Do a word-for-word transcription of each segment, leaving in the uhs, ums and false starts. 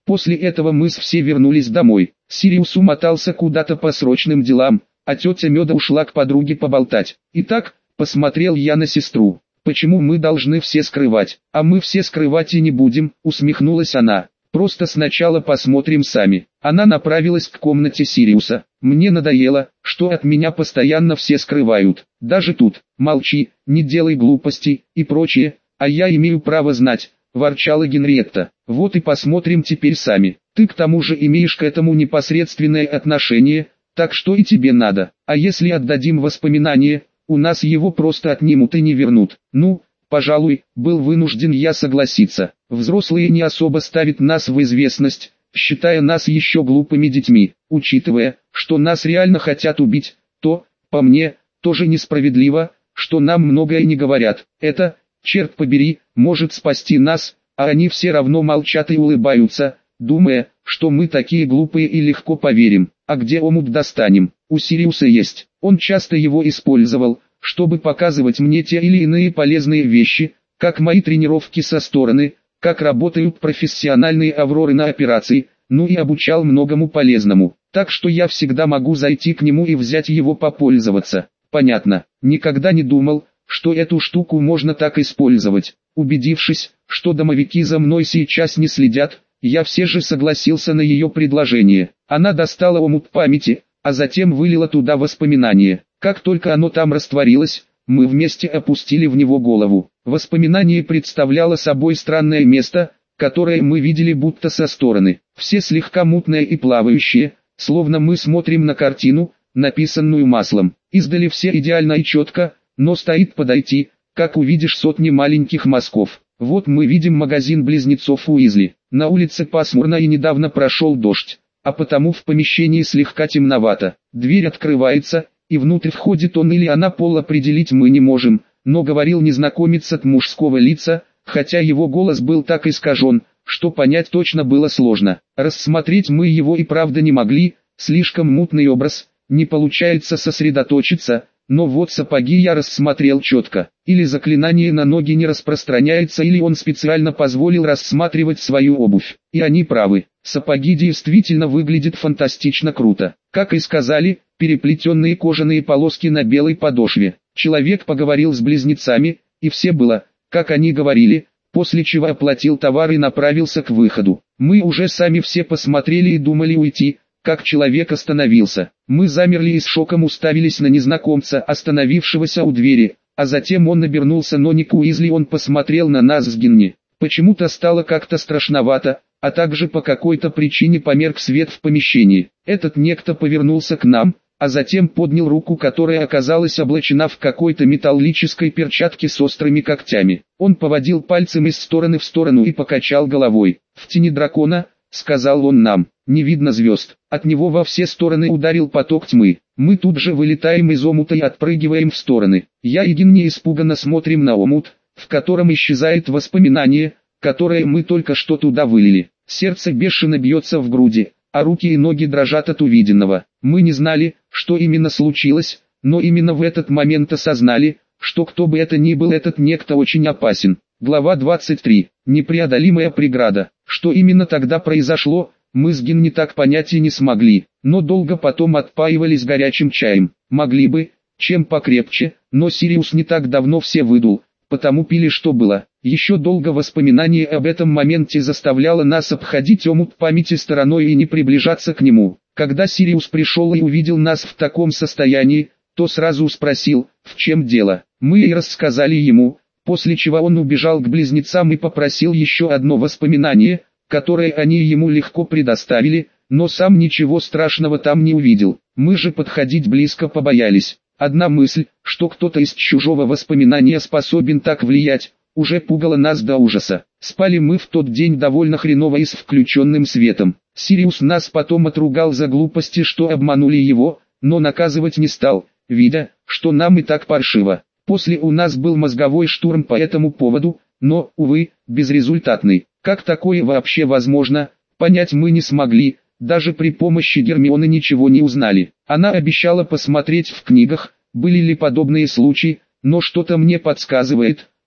После этого мы с все вернулись домой. Сириус умотался куда-то по срочным делам, а тетя Меда ушла к подруге поболтать. Итак, посмотрел я на сестру. Почему мы должны все скрывать? А мы все скрывать и не будем, усмехнулась она. Просто сначала посмотрим сами. Она направилась к комнате Сириуса. Мне надоело, что от меня постоянно все скрывают. Даже тут. Молчи, не делай глупостей и прочее, а я имею право знать, ворчала Генриетта. Вот и посмотрим теперь сами. Ты к тому же имеешь к этому непосредственное отношение, так что и тебе надо. А если отдадим воспоминания, у нас его просто отнимут и не вернут. Ну, пожалуй, был вынужден я согласиться. Взрослые не особо ставят нас в известность, считая нас еще глупыми детьми. Учитывая, что нас реально хотят убить, то, по мне, тоже несправедливо, что нам многое не говорят. Это, черт побери, может спасти нас, а они все равно молчат и улыбаются, думая, что мы такие глупые и легко поверим. А где омут достанем? У Сириуса есть. Он часто его использовал, чтобы показывать мне те или иные полезные вещи, как мои тренировки со стороны, как работают профессиональные авроры на операции, ну и обучал многому полезному. Так что я всегда могу зайти к нему и взять его попользоваться. Понятно, никогда не думал, что эту штуку можно так использовать. Убедившись, что домовики за мной сейчас не следят, я все же согласился на ее предложение. Она достала омут памяти, а затем вылила туда воспоминание. Как только оно там растворилось, мы вместе опустили в него голову. Воспоминание представляло собой странное место, которое мы видели будто со стороны. Все слегка мутное и плавающее, словно мы смотрим на картину, написанную маслом. Издали все идеально и четко, но стоит подойти, как увидишь сотни маленьких мазков. Вот мы видим магазин близнецов Уизли. На улице пасмурно и недавно прошел дождь, а потому в помещении слегка темновато. Дверь открывается, и внутрь входит он или она, пол определить мы не можем, но говорил незнакомец от мужского лица, хотя его голос был так искажен, что понять точно было сложно. Рассмотреть мы его и правда не могли, слишком мутный образ, не получается сосредоточиться, но вот сапоги я рассмотрел четко. Или заклинание на ноги не распространяется, или он специально позволил рассматривать свою обувь. И они правы, сапоги действительно выглядят фантастично круто. Как и сказали, переплетенные кожаные полоски на белой подошве. Человек поговорил с близнецами, и все было, как они говорили, после чего оплатил товар и направился к выходу. Мы уже сами все посмотрели и думали уйти, как человек остановился. Мы замерли и с шоком уставились на незнакомца, остановившегося у двери, а затем он обернулся, но не к Уизли, он посмотрел на нас с Генни. Почему-то стало как-то страшновато, а также по какой-то причине померк свет в помещении. Этот некто повернулся к нам, а затем поднял руку, которая оказалась облачена в какой-то металлической перчатке с острыми когтями. Он поводил пальцем из стороны в сторону и покачал головой. «В тени дракона», — сказал он нам, — «не видно звезд». От него во все стороны ударил поток тьмы. Мы тут же вылетаем из омута и отпрыгиваем в стороны. Я и Генни испуганно смотрим на омут, в котором исчезает воспоминание, которое мы только что туда вылили. Сердце бешено бьется в груди, а руки и ноги дрожат от увиденного. Мы не знали, что именно случилось, но именно в этот момент осознали, что кто бы это ни был, этот некто очень опасен. Глава двадцать три. Непреодолимая преграда. Что именно тогда произошло, мы с Генни так понять и не смогли, но долго потом отпаивались горячим чаем. Могли бы, чем покрепче, но Сириус не так давно все выдул, потому пили что было. Еще долго воспоминание об этом моменте заставляло нас обходить омут памяти стороной и не приближаться к нему. Когда Сириус пришел и увидел нас в таком состоянии, то сразу спросил, в чем дело. Мы и рассказали ему, после чего он убежал к близнецам и попросил еще одно воспоминание, которое они ему легко предоставили, но сам ничего страшного там не увидел. Мы же подходить близко побоялись. Одна мысль, что кто-то из чужого воспоминания способен так влиять, уже пугала нас до ужаса. Спали мы в тот день довольно хреново и с включенным светом. Сириус нас потом отругал за глупости, что обманули его, но наказывать не стал, видя, что нам и так паршиво. После у нас был мозговой штурм по этому поводу, но, увы, безрезультатный. Как такое вообще возможно, понять мы не смогли, даже при помощи Гермионы ничего не узнали. Она обещала посмотреть в книгах, были ли подобные случаи, но что-то мне подсказывает,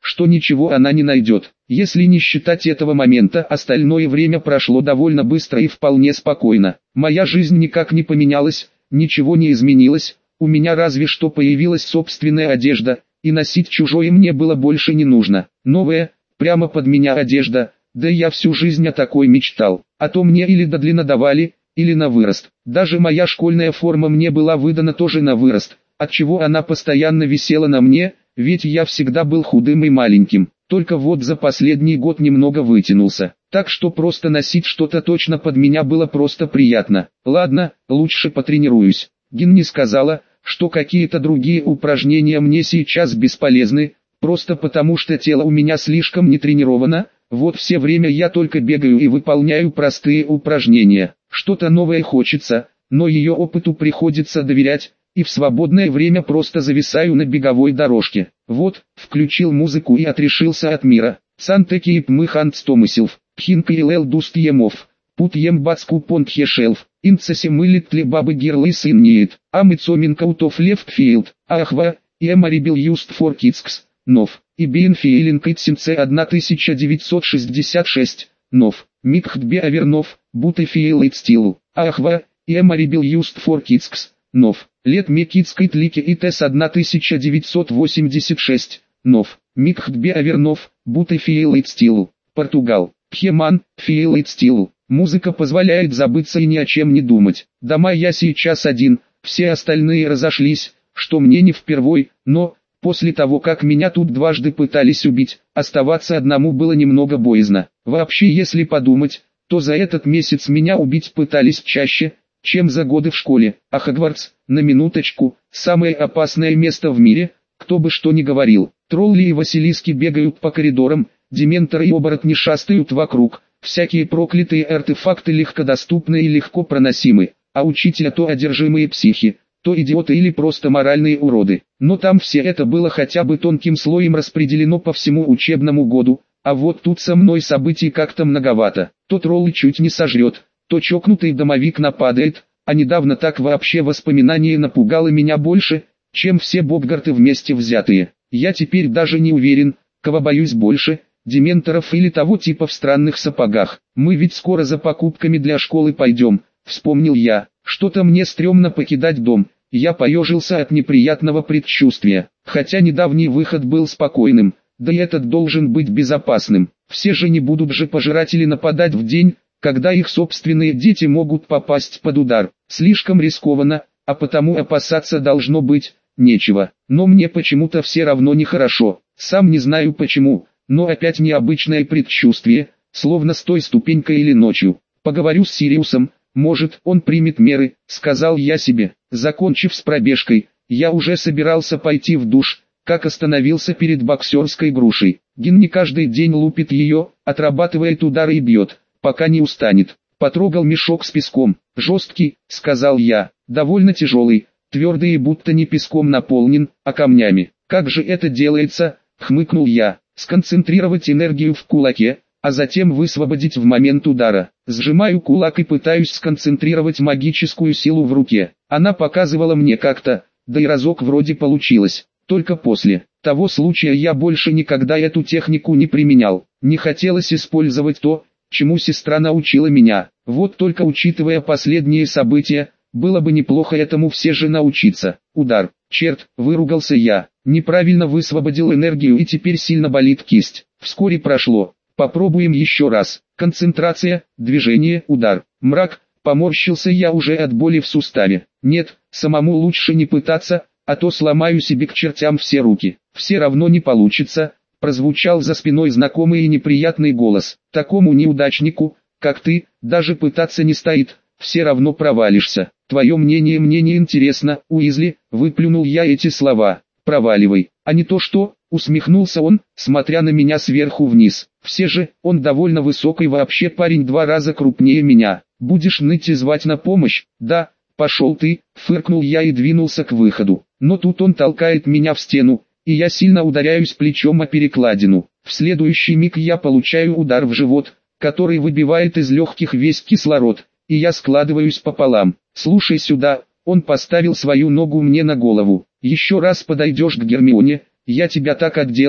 что ничего она не найдет. Если не считать этого момента, остальное время прошло довольно быстро и вполне спокойно. Моя жизнь никак не поменялась, ничего не изменилось, у меня разве что появилась собственная одежда, и носить чужое мне было больше не нужно. Новая, прямо под меня одежда, да я всю жизнь о такой мечтал. А то мне или до длина давали, или на вырост. Даже моя школьная форма мне была выдана тоже на вырост, отчего она постоянно висела на мне, ведь я всегда был худым и маленьким. Только вот за последний год немного вытянулся, так что просто носить что-то точно под меня было просто приятно. Ладно, лучше потренируюсь. Гинни сказала, что какие-то другие упражнения мне сейчас бесполезны, просто потому что тело у меня слишком не тренировано, вот все время я только бегаю и выполняю простые упражнения. Что-то новое хочется, но ее опыту приходится доверять, и в свободное время просто зависаю на беговой дорожке. Вот, включил музыку и отрешился от мира. Сантеки и пмыхант стомысилв, пхинка и лел дуст емов, пут ем бацку понт хешелв, инцеси мылит ли бабы гирлы сын неет, а мыцоминка утов лефт филд, ахва, и эмарибил юст фор кицкс, нов, и бин фейлинг итсимце тысяча девятьсот шестьдесят шесть, нов, микхтбе авернов, буты фейл итстилу, ахва, и эмарибил юст фор кицкс, нов. Лет Мекицкой тлики и тес тысяча девятьсот восемьдесят шесть, нов, Микхтбе Авернов, Буты Фиелайт Стилу, Португал, Пхеман, Фиелайт Стилу. Музыка позволяет забыться и ни о чем не думать. Дома я сейчас один, все остальные разошлись, что мне не впервой, но, после того как меня тут дважды пытались убить, оставаться одному было немного боязно. Вообще если подумать, то за этот месяц меня убить пытались чаще, чем за годы в школе, а Хогвартс, на минуточку, самое опасное место в мире, кто бы что ни говорил. Тролли и Василиски бегают по коридорам, дементоры и оборотни шастают вокруг, всякие проклятые артефакты легкодоступны и легко проносимы, а учителя то одержимые психи, то идиоты или просто моральные уроды. Но там все это было хотя бы тонким слоем распределено по всему учебному году, а вот тут со мной событий как-то многовато. То троллы чуть не сожрет, то чокнутый домовик нападает, а недавно так вообще воспоминание напугало меня больше, чем все Боггарты вместе взятые. Я теперь даже не уверен, кого боюсь больше, дементоров или того типа в странных сапогах. Мы ведь скоро за покупками для школы пойдем, вспомнил я. Что-то мне стрёмно покидать дом, я поежился от неприятного предчувствия. Хотя недавний выход был спокойным, да и этот должен быть безопасным. Все же не будут же пожиратели нападать в день, когда их собственные дети могут попасть под удар. Слишком рискованно, а потому опасаться должно быть нечего. Но мне почему-то все равно нехорошо. Сам не знаю почему, но опять необычное предчувствие, словно с той ступенькой или ночью. Поговорю с Сириусом, может он примет меры, сказал я себе. Закончив с пробежкой, я уже собирался пойти в душ, как остановился перед боксерской грушей. Гинни каждый день лупит ее, отрабатывает удары и бьет, пока не устанет. Потрогал мешок с песком. Жесткий, сказал я, довольно тяжелый, твердый и будто не песком наполнен, а камнями. Как же это делается, хмыкнул я. Сконцентрировать энергию в кулаке, а затем высвободить в момент удара. Сжимаю кулак и пытаюсь сконцентрировать магическую силу в руке. Она показывала мне как-то, да и разок вроде получилось. Только после того случая я больше никогда эту технику не применял. Не хотелось использовать то, чему сестра научила меня. Вот только учитывая последние события, было бы неплохо этому все же научиться. Удар. Черт, выругался я. Неправильно высвободил энергию и теперь сильно болит кисть. Вскоре прошло. Попробуем еще раз. Концентрация, движение, удар. Мрак, поморщился я уже от боли в суставе. Нет, самому лучше не пытаться, а то сломаю себе к чертям все руки. Все равно не получится. Прозвучал за спиной знакомый и неприятный голос. Такому неудачнику, как ты, даже пытаться не стоит, все равно провалишься. Твое мнение мне не интересно, Уизли, выплюнул я эти слова. Проваливай, а не то что, усмехнулся он, смотря на меня сверху вниз. Все же, он довольно высокий вообще парень, два раза крупнее меня. Будешь ныть и звать на помощь? Да, пошел ты, фыркнул я и двинулся к выходу. Но тут он толкает меня в стену, и я сильно ударяюсь плечом о перекладину. В следующий миг я получаю удар в живот, который выбивает из легких весь кислород, и я складываюсь пополам. Слушай сюда, он поставил свою ногу мне на голову. Еще раз подойдешь к Гермионе, я тебя так отделаю,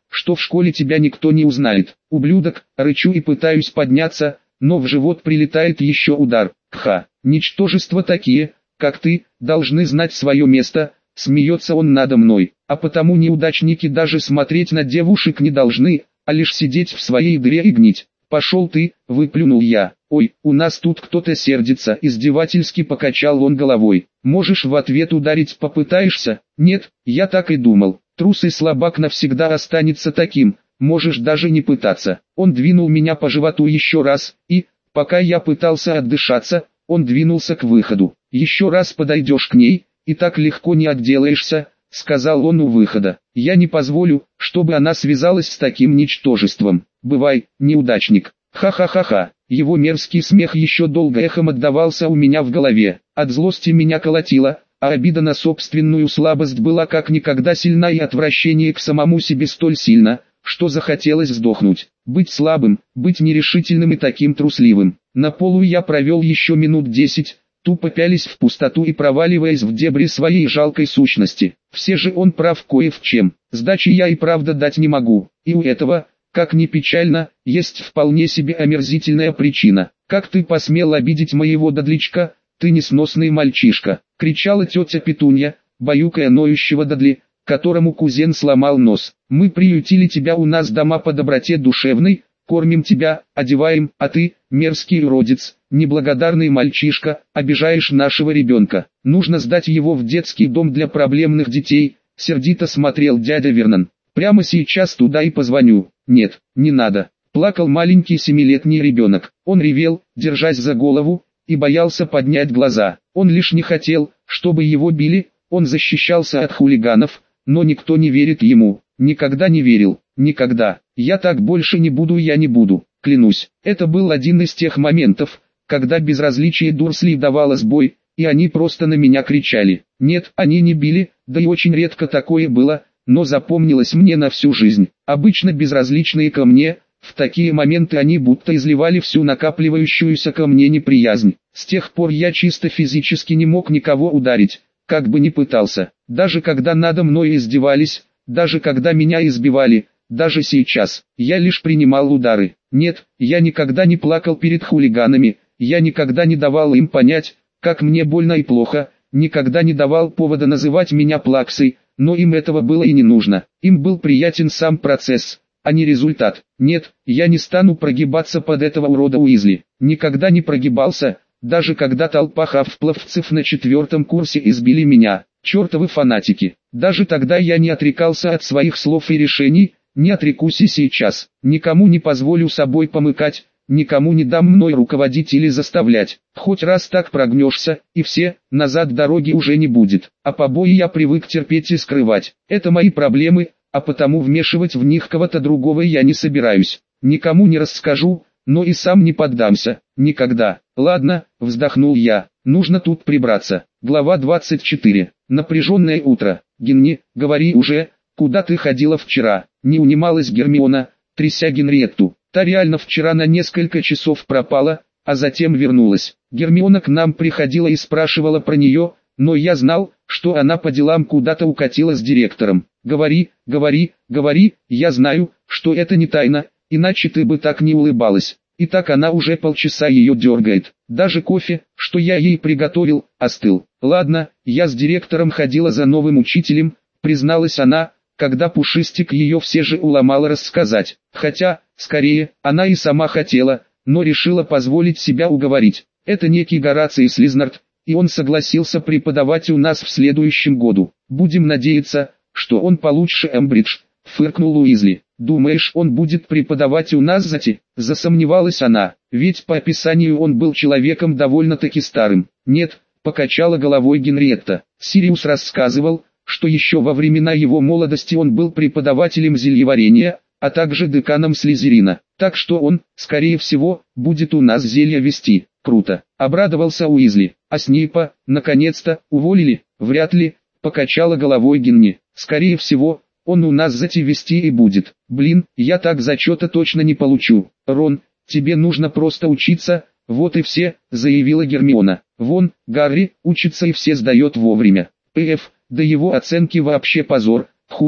что в школе тебя никто не узнает. Ублюдок, рычу и пытаюсь подняться, но в живот прилетает еще удар. Ха, ничтожества такие, как ты, должны знать свое место, смеется он надо мной. А потому неудачники даже смотреть на девушек не должны, а лишь сидеть в своей дыре и гнить. Пошел ты, выплюнул я. Ой, у нас тут кто-то сердится, издевательски покачал он головой. Можешь в ответ ударить, попытаешься? Нет, я так и думал. Трус и слабак навсегда останется таким, можешь даже не пытаться. Он двинул меня по животу еще раз, и, пока я пытался отдышаться, он двинулся к выходу. Еще раз подойдешь к ней, и так легко не отделаешься, сказал он у выхода. Я не позволю, чтобы она связалась с таким ничтожеством. Бывай, неудачник. Ха-ха-ха-ха. Его мерзкий смех еще долго эхом отдавался у меня в голове. От злости меня колотило, а обида на собственную слабость была как никогда сильна, и отвращение к самому себе столь сильно, что захотелось сдохнуть. Быть слабым, быть нерешительным и таким трусливым. На полу я провел еще минут десять, тупо пялись в пустоту и проваливаясь в дебри своей жалкой сущности. Все же он прав кое в чем. Сдачи я и правда дать не могу, и у этого, как ни печально, есть вполне себе омерзительная причина. «Как ты посмел обидеть моего Дадличка, ты несносный мальчишка!» — кричала тетя Петунья, баюкая ноющего Дадли, которому кузен сломал нос. «Мы приютили тебя у нас дома по доброте душевной, кормим тебя, одеваем, а ты, мерзкий уродец, неблагодарный мальчишка, обижаешь нашего ребенка. Нужно сдать его в детский дом для проблемных детей», — сердито смотрел дядя Вернон. «Прямо сейчас туда и позвоню». «Нет, не надо», — плакал маленький семилетний ребенок. Он ревел, держась за голову, и боялся поднять глаза. Он лишь не хотел, чтобы его били, он защищался от хулиганов, но никто не верит ему. Никогда не верил, никогда. «Я так больше не буду, я не буду, клянусь». Это был один из тех моментов, когда безразличие Дурсли давало сбой, и они просто на меня кричали. Нет, они не били, да и очень редко такое было, но запомнилось мне на всю жизнь. Обычно безразличные ко мне, в такие моменты они будто изливали всю накапливающуюся ко мне неприязнь. С тех пор я чисто физически не мог никого ударить, как бы ни пытался. Даже когда надо мной издевались, даже когда меня избивали, даже сейчас, я лишь принимал удары. Нет, я никогда не плакал перед хулиганами, я никогда не давал им понять, как мне больно и плохо, никогда не давал повода называть меня плаксой, но им этого было и не нужно. Им был приятен сам процесс, а не результат. Нет, я не стану прогибаться под этого урода Уизли. Никогда не прогибался, даже когда толпа хавпловцев на четвертом курсе избили меня. Чертовы фанатики. Даже тогда я не отрекался от своих слов и решений, не отрекусь и сейчас. Никому не позволю собой помыкать, никому не дам мной руководить или заставлять. Хоть раз так прогнешься, и все, назад дороги уже не будет. А побои я привык терпеть и скрывать. Это мои проблемы, а потому вмешивать в них кого-то другого я не собираюсь. Никому не расскажу, но и сам не поддамся. Никогда. Ладно, вздохнул я, нужно тут прибраться. Глава двадцать четыре. Напряженное утро. Генни, говори уже, куда ты ходила вчера? Не унималась Гермиона, тряся Генриетту. Та реально вчера на несколько часов пропала, а затем вернулась. Гермиона к нам приходила и спрашивала про нее, но я знал, что она по делам куда-то укатила с директором. Говори, говори, говори, я знаю, что это не тайна, иначе ты бы так не улыбалась. И так она уже полчаса ее дергает. Даже кофе, что я ей приготовил, остыл. Ладно, я с директором ходила за новым учителем, призналась она, когда Пушистик ее все же уломал рассказать. Хотя, скорее, она и сама хотела, но решила позволить себя уговорить. Это некий Гораций Слизнард, и он согласился преподавать у нас в следующем году. Будем надеяться, что он получше Эмбридж, фыркнул Уизли. Думаешь, он будет преподавать у нас зати? Засомневалась она, ведь по описанию он был человеком довольно-таки старым. Нет, покачала головой Генриетта. Сириус рассказывал, что еще во времена его молодости он был преподавателем зельеварения, а также деканом Слизерина. Так что он, скорее всего, будет у нас зелья вести. Круто. Обрадовался Уизли. А Снейпа, наконец-то, уволили? Вряд ли, покачала головой Генни. Скорее всего, он у нас зати вести и будет. Блин, я так зачета точно не получу. Рон, тебе нужно просто учиться, вот и все, заявила Гермиона. Вон, Гарри, учится и все сдает вовремя. Пф, да его оценки вообще позор. Хуже,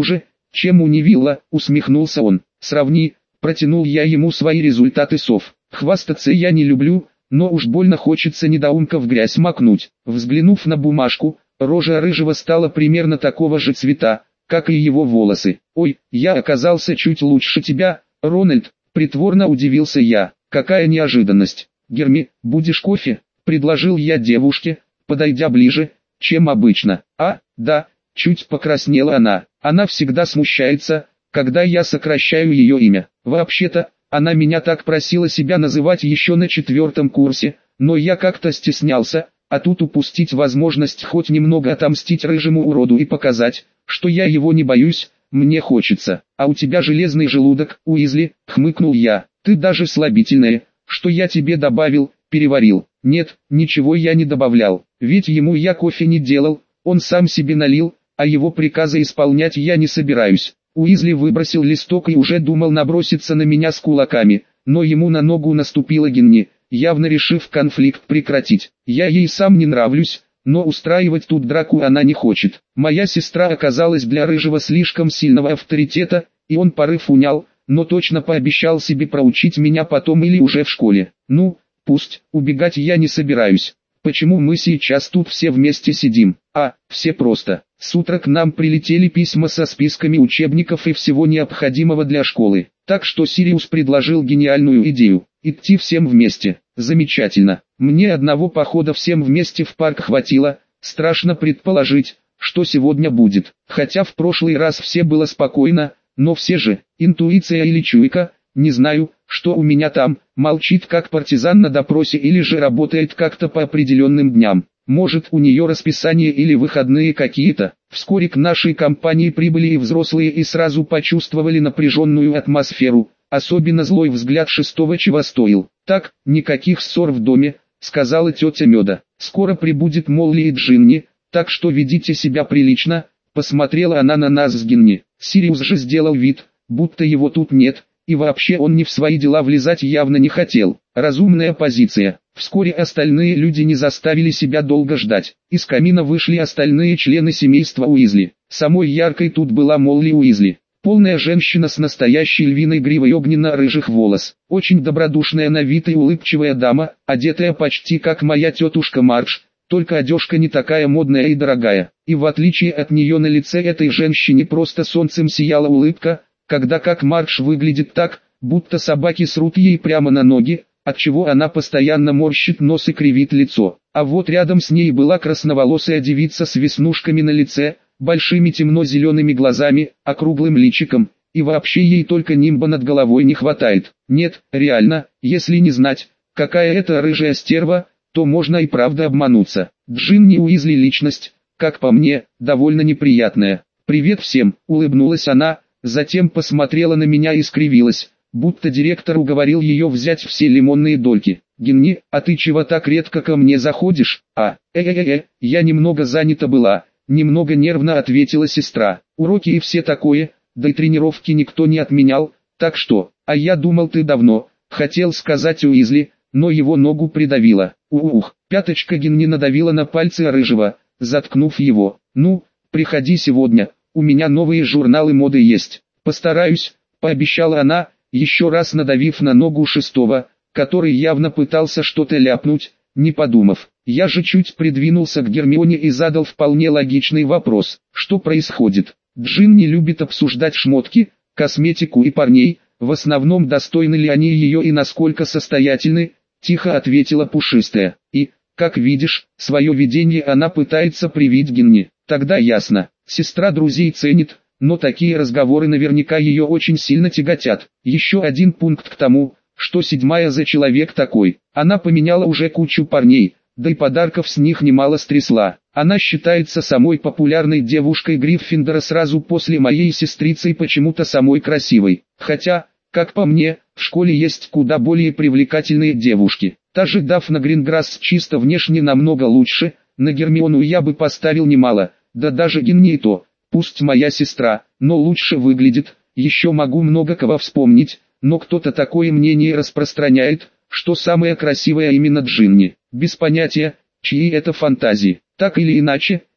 Чем унивила, усмехнулся он. Сравни, протянул я ему свои результаты сов. Хвастаться я не люблю, но уж больно хочется недоумка в грязь макнуть. Взглянув на бумажку, рожа рыжего стала примерно такого же цвета, как и его волосы. «Ой, я оказался чуть лучше тебя, Рональд», притворно удивился я. «Какая неожиданность. Герми, будешь кофе?» предложил я девушке, подойдя ближе, чем обычно. «А, да», чуть покраснела она. Она всегда смущается, когда я сокращаю ее имя. Вообще-то, она меня так просила себя называть еще на четвертом курсе, но я как-то стеснялся, а тут упустить возможность хоть немного отомстить рыжему уроду и показать, что я его не боюсь, мне хочется. «А у тебя железный желудок, Уизли», хмыкнул я. «Ты даже слабительное, что я тебе добавил, переварил». «Нет, ничего я не добавлял, ведь ему я кофе не делал, он сам себе налил, а его приказы исполнять я не собираюсь». Уизли выбросил листок и уже думал наброситься на меня с кулаками, но ему на ногу наступила Генни, явно решив конфликт прекратить. «Я ей сам не нравлюсь, но устраивать тут драку она не хочет». Моя сестра оказалась для рыжего слишком сильного авторитета, и он порыв унял, но точно пообещал себе проучить меня потом или уже в школе. «Ну, пусть, убегать я не собираюсь. Почему мы сейчас тут все вместе сидим? А, все просто. С утра к нам прилетели письма со списками учебников и всего необходимого для школы. Так что Сириус предложил гениальную идею – идти всем вместе. Замечательно. Мне одного похода всем вместе в парк хватило, страшно предположить, что сегодня будет. Хотя в прошлый раз все было спокойно, но все же, интуиция или чуйка, не знаю, что у меня там, молчит как партизан на допросе или же работает как-то по определенным дням. Может, у нее расписание или выходные какие-то. Вскоре к нашей компании прибыли и взрослые и сразу почувствовали напряженную атмосферу. Особенно злой взгляд шестого чего стоил. «Так, никаких ссор в доме», — сказала тетя Меда. «Скоро прибудет Молли и Джинни, так что ведите себя прилично», — посмотрела она на нас с Генни. Сириус же сделал вид, будто его тут нет, и вообще он не в свои дела влезать явно не хотел. Разумная позиция. Вскоре остальные люди не заставили себя долго ждать. Из камина вышли остальные члены семейства Уизли. Самой яркой тут была Молли Уизли. Полная женщина с настоящей львиной гривой огненно-рыжих волос. Очень добродушная на вид и улыбчивая дама, одетая почти как моя тетушка Мардж, только одежка не такая модная и дорогая. И в отличие от нее на лице этой женщины просто солнцем сияла улыбка, когда как Мардж выглядит так, будто собаки срут ей прямо на ноги, отчего она постоянно морщит нос и кривит лицо. А вот рядом с ней была красноволосая девица с веснушками на лице, большими темно-зелеными глазами, округлым личиком, и вообще ей только нимба над головой не хватает. Нет, реально, если не знать, какая это рыжая стерва, то можно и правда обмануться. Джинни Уизли личность, как по мне, довольно неприятная. «Привет всем», — улыбнулась она, затем посмотрела на меня и скривилась, будто директор уговорил ее взять все лимонные дольки. «Генни, а ты чего так редко ко мне заходишь?» «А, э-э-э, я немного занята была», — немного нервно ответила сестра. «Уроки и все такое, да и тренировки никто не отменял, так что, а я думал ты давно», — хотел сказать Уизли, но его ногу придавило. Ух, пяточка Генни надавила на пальцы рыжего, заткнув его. «Ну, приходи сегодня, у меня новые журналы моды есть». «Постараюсь», — пообещала она, еще раз надавив на ногу шестого, который явно пытался что-то ляпнуть, не подумав. Я же чуть придвинулся к Гермионе и задал вполне логичный вопрос. Что происходит? Джинни любит обсуждать шмотки, косметику и парней, в основном достойны ли они ее и насколько состоятельны, тихо ответила пушистая. И, как видишь, свое видение она пытается привить Генни. Тогда ясно, сестра друзей ценит, но такие разговоры наверняка ее очень сильно тяготят. Еще один пункт к тому, что седьмая за человек такой. Она поменяла уже кучу парней, да и подарков с них немало стрясла. Она считается самой популярной девушкой Гриффиндора сразу после моей сестрицы и почему-то самой красивой. Хотя, как по мне, в школе есть куда более привлекательные девушки. Та же Дафна Гринграсс чисто внешне намного лучше, на Гермиону я бы поставил немало, да даже Генни и то. Пусть моя сестра, но лучше выглядит, еще могу много кого вспомнить, но кто-то такое мнение распространяет, что самая красивая именно Джинни. Без понятия, чьи это фантазии. Так или иначе,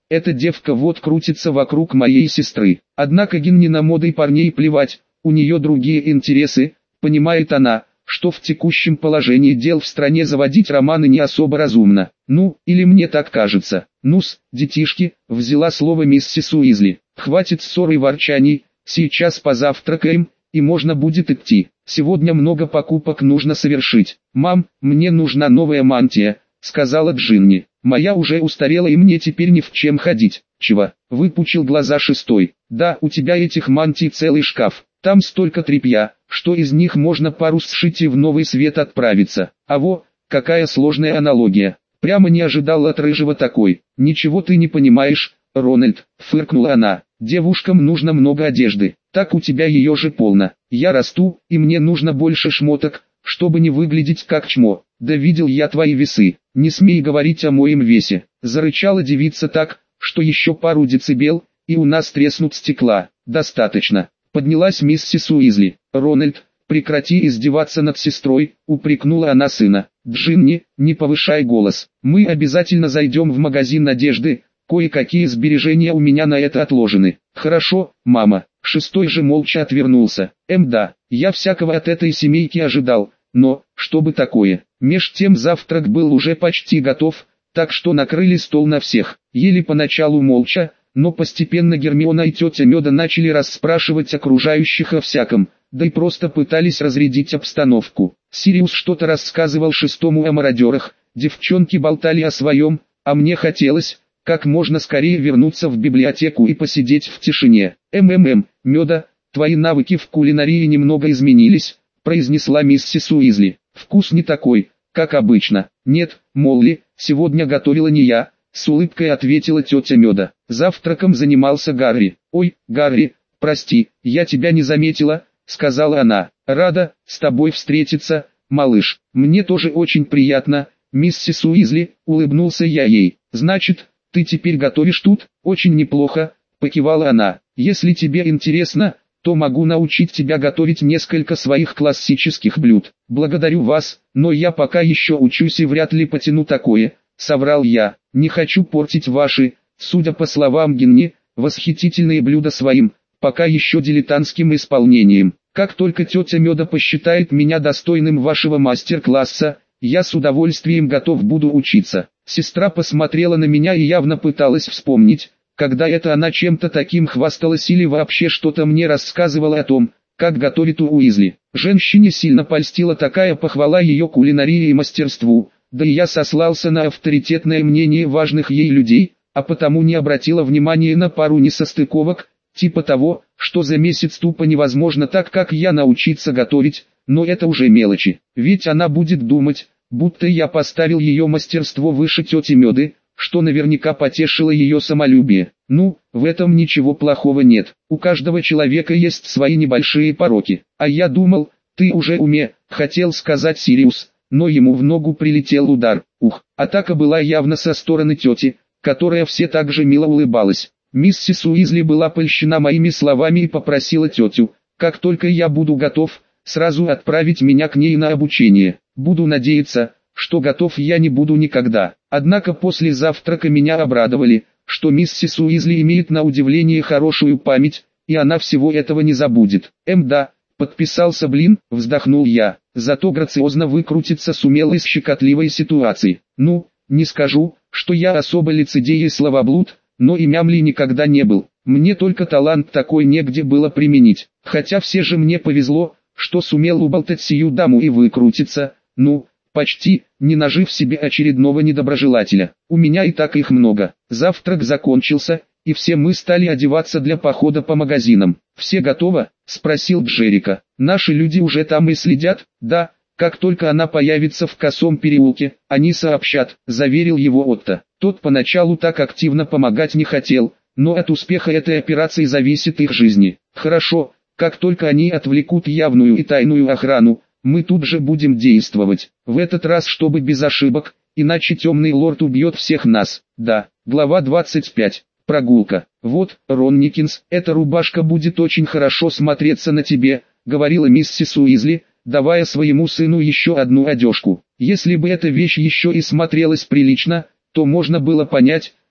эта девка вот крутится вокруг моей сестры. Однако Гинни на моды парней плевать, у нее другие интересы, понимает она, что в текущем положении дел в стране заводить романы не особо разумно. Ну, или мне так кажется. Ну-с, детишки, взяла слово миссис Уизли. Хватит ссор и ворчаний, сейчас позавтракаем, и можно будет идти. Сегодня много покупок нужно совершить. Мам, мне нужна новая мантия, сказала Джинни. Моя уже устарела и мне теперь ни в чем ходить. Чего? Выпучил глаза шестой. Да, у тебя этих мантий целый шкаф. Там столько тряпья, что из них можно пару сшить и в новый свет отправиться. А во, какая сложная аналогия. Прямо не ожидал от рыжего такой. Ничего ты не понимаешь, Рональд, фыркнула она. Девушкам нужно много одежды, так у тебя ее же полно. Я расту, и мне нужно больше шмоток, чтобы не выглядеть как чмо. Да видел я твои весы, не смей говорить о моем весе. Зарычала девица так, что еще пару децибел, и у нас треснут стекла. Достаточно. Поднялась миссис Уизли. «Рональд, прекрати издеваться над сестрой», — упрекнула она сына. «Джинни, не повышай голос. Мы обязательно зайдем в магазин одежды, кое-какие сбережения у меня на это отложены». «Хорошо, мама». Шестой же молча отвернулся. «Эм да, я всякого от этой семейки ожидал, но, что бы такое». Меж тем завтрак был уже почти готов, так что накрыли стол на всех. Ели поначалу молча, но постепенно Гермиона и тетя Меда начали расспрашивать окружающих о всяком, да и просто пытались разрядить обстановку. Сириус что-то рассказывал шестому о мародерах, девчонки болтали о своем, а мне хотелось, как можно скорее вернуться в библиотеку и посидеть в тишине. «МММ, Меда, твои навыки в кулинарии немного изменились», произнесла миссис Уизли. «Вкус не такой, как обычно». «Нет, Молли, сегодня готовила не я», с улыбкой ответила тетя Меда. Завтраком занимался Гарри. «Ой, Гарри, прости, я тебя не заметила», сказала она. «Рада с тобой встретиться, малыш». «Мне тоже очень приятно, миссис Уизли», улыбнулся я ей. «Значит, ты теперь готовишь тут?» «Очень неплохо», покивала она. «Если тебе интересно, то могу научить тебя готовить несколько своих классических блюд». «Благодарю вас, но я пока еще учусь и вряд ли потяну такое», соврал я. «Не хочу портить ваши, судя по словам Гинни, восхитительные блюда своим, пока еще дилетантским исполнением. Как только тетя Меда посчитает меня достойным вашего мастер-класса, я с удовольствием готов буду учиться». Сестра посмотрела на меня и явно пыталась вспомнить, когда это она чем-то таким хвасталась или вообще что-то мне рассказывала о том, как готовит у Уизли. Женщине сильно польстила такая похвала ее кулинарии и мастерству, да и я сослался на авторитетное мнение важных ей людей, а потому не обратила внимания на пару несостыковок, типа того, что за месяц тупо невозможно так, как я, научиться готовить, но это уже мелочи. Ведь она будет думать, будто я поставил ее мастерство выше тети Меды, что наверняка потешило ее самолюбие. Ну, в этом ничего плохого нет. У каждого человека есть свои небольшие пороки. А я думал, ты уже уме, хотел сказать Сириус, но ему в ногу прилетел удар. Ух, атака была явно со стороны тети, которая все так же мило улыбалась. Миссис Уизли была польщена моими словами и попросила тетю, как только я буду готов, сразу отправить меня к ней на обучение. Буду надеяться, что готов я не буду никогда. Однако после завтрака меня обрадовали, что миссис Уизли имеет на удивление хорошую память, и она всего этого не забудет. Эм да, подписался блин, вздохнул я, зато грациозно выкрутиться сумел из щекотливой ситуации. Ну, не скажу, что я особо лицедей и словоблуд, но и мямли никогда не был. Мне только талант такой негде было применить, хотя все же мне повезло, что сумел уболтать сию даму и выкрутиться, ну, почти, не нажив себе очередного недоброжелателя. У меня и так их много. Завтрак закончился, и все мы стали одеваться для похода по магазинам. «Все готово?» – спросил Джерика. «Наши люди уже там и следят?» «Да, как только она появится в косом переулке, они сообщат», – заверил его Отто. Тот поначалу так активно помогать не хотел, но от успеха этой операции зависит их жизни. «Хорошо, как только они отвлекут явную и тайную охрану, мы тут же будем действовать. В этот раз чтобы без ошибок, иначе темный лорд убьет всех нас». Да, глава двадцать пять. Прогулка. «Вот, Рон Никинс, эта рубашка будет очень хорошо смотреться на тебе», говорила миссис Уизли, давая своему сыну еще одну одежку. Если бы эта вещь еще и смотрелась прилично, то можно было понять,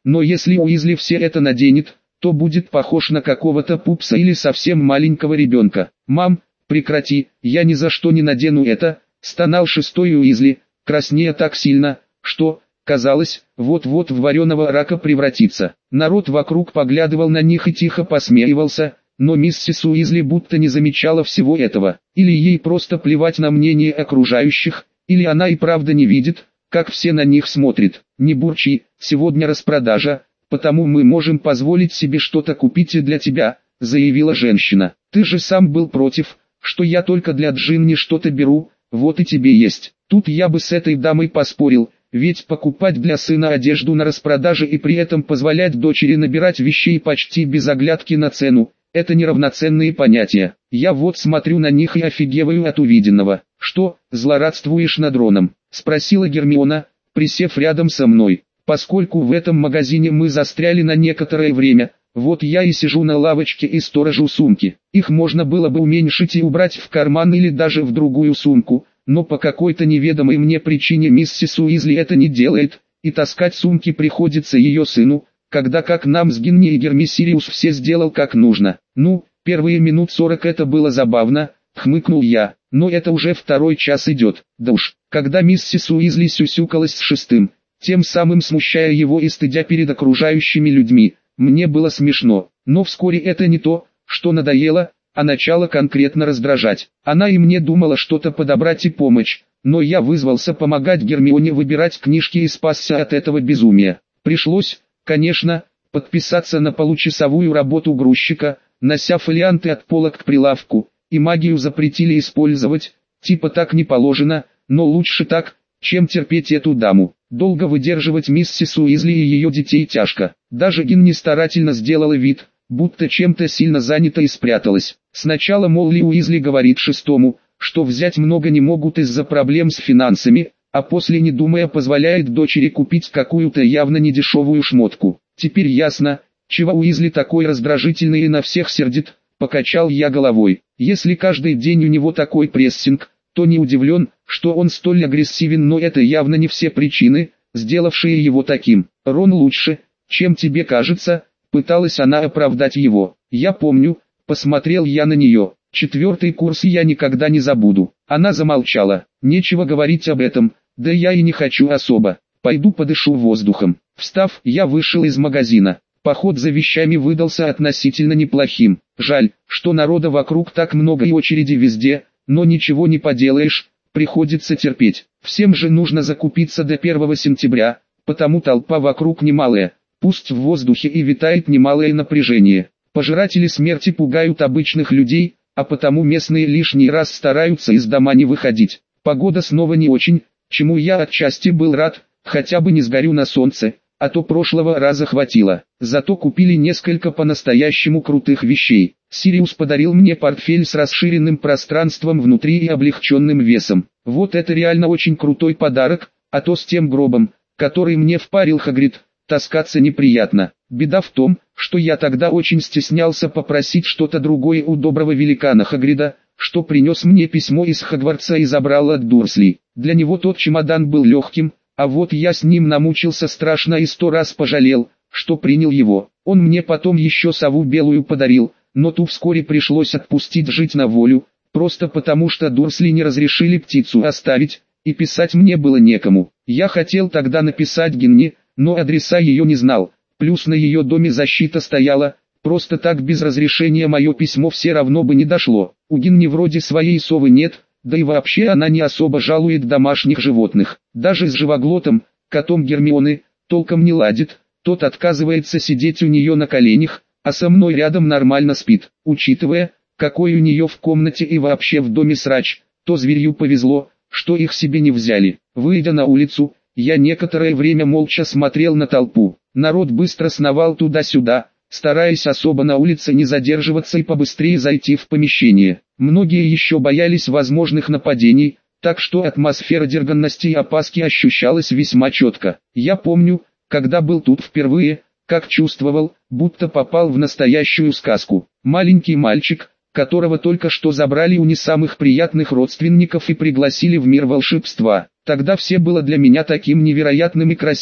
но если Уизли все это наденет, то будет похож на какого-то пупса или совсем маленького ребенка. «Мам, прекрати, я ни за что не надену это», — стонал шестой Уизли, краснея так сильно, что, казалось, вот-вот в вареного рака превратится. Народ вокруг поглядывал на них и тихо посмеивался, но миссис Уизли будто не замечала всего этого. Или ей просто плевать на мнение окружающих, или она и правда не видит, как все на них смотрят. «Не бурчи, сегодня распродажа, потому мы можем позволить себе что-то купить и для тебя», — заявила женщина. «Ты же сам был против, что я только для Джинни что-то беру, вот и тебе есть». Тут я бы с этой дамой поспорил, ведь покупать для сына одежду на распродаже и при этом позволять дочери набирать вещей почти без оглядки на цену — это неравноценные понятия. Я вот смотрю на них и офигеваю от увиденного. «Что, злорадствуешь над Роном?» — спросила Гермиона, присев рядом со мной. «Поскольку в этом магазине мы застряли на некоторое время, вот я и сижу на лавочке и сторожу сумки. Их можно было бы уменьшить и убрать в карман или даже в другую сумку, но по какой-то неведомой мне причине миссис Уизли это не делает, и таскать сумки приходится ее сыну, когда как нам с Гинни и Герми Сириус все сделал как нужно. Ну, первые минут сорок это было забавно», — хмыкнул я, — «но это уже второй час идет». Да уж, когда миссис Уизли сюсюкалась с шестым, тем самым смущая его и стыдя перед окружающими людьми, мне было смешно. Но вскоре это не то, что надоело, а начало конкретно раздражать. Она и мне думала что-то подобрать и помочь, но я вызвался помогать Гермионе выбирать книжки и спасся от этого безумия. Пришлось, конечно, подписаться на получасовую работу грузчика, нося фолианты от полок к прилавку, и магию запретили использовать, типа так не положено, но лучше так, чем терпеть эту даму. Долго выдерживать миссис Уизли и ее детей тяжко. Даже Гинни старательно сделала вид, будто чем-то сильно занята и спряталась. Сначала Молли Уизли говорит шестому, что взять много не могут из-за проблем с финансами, а после, не думая, позволяет дочери купить какую-то явно недешевую шмотку. Теперь ясно, чего Уизли такой раздражительный и на всех сердит, покачал я головой. Если каждый день у него такой прессинг, то не удивлен, что он столь агрессивен, но это явно не все причины, сделавшие его таким. «Рон лучше, чем тебе кажется», — пыталась она оправдать его. «Я помню», — посмотрел я на нее, — «четвертый курс я никогда не забуду». Она замолчала. «Нечего говорить об этом, да я и не хочу особо. Пойду подышу воздухом». Встав, я вышел из магазина. Поход за вещами выдался относительно неплохим. Жаль, что народа вокруг так много и очереди везде, но ничего не поделаешь, приходится терпеть. Всем же нужно закупиться до первого сентября, потому толпа вокруг немалая, пусть в воздухе и витает немалое напряжение. Пожиратели смерти пугают обычных людей, а потому местные лишний раз стараются из дома не выходить. Погода снова не очень, чему я отчасти был рад, хотя бы не сгорю на солнце, а то прошлого раза хватило. Зато купили несколько по-настоящему крутых вещей. Сириус подарил мне портфель с расширенным пространством внутри и облегченным весом. Вот это реально очень крутой подарок, а то с тем гробом, который мне впарил Хагрид, таскаться неприятно. Беда в том, что я тогда очень стеснялся попросить что-то другое у доброго великана Хагрида, что принес мне письмо из Хогвартса и забрал от Дурслей. Для него тот чемодан был легким, а вот я с ним намучился страшно и сто раз пожалел, что принял его. Он мне потом еще сову белую подарил, но ту вскоре пришлось отпустить жить на волю, просто потому что Дурсли не разрешили птицу оставить, и писать мне было некому. Я хотел тогда написать Гинни, но адреса ее не знал, плюс на ее доме защита стояла, просто так без разрешения мое письмо все равно бы не дошло. У Гинни вроде своей совы нет, да и вообще она не особо жалует домашних животных. Даже с живоглотом, котом Гермионы, толком не ладит, тот отказывается сидеть у нее на коленях, а со мной рядом нормально спит. Учитывая, какой у нее в комнате и вообще в доме срач, то зверью повезло, что их себе не взяли. Выйдя на улицу, я некоторое время молча смотрел на толпу. Народ быстро сновал туда-сюда, стараясь особо на улице не задерживаться и побыстрее зайти в помещение. Многие еще боялись возможных нападений, так что атмосфера дерганности и опаски ощущалась весьма четко. Я помню, когда был тут впервые, как чувствовал, будто попал в настоящую сказку. Маленький мальчик, которого только что забрали у не самых приятных родственников и пригласили в мир волшебства. Тогда все было для меня таким невероятным и красивым.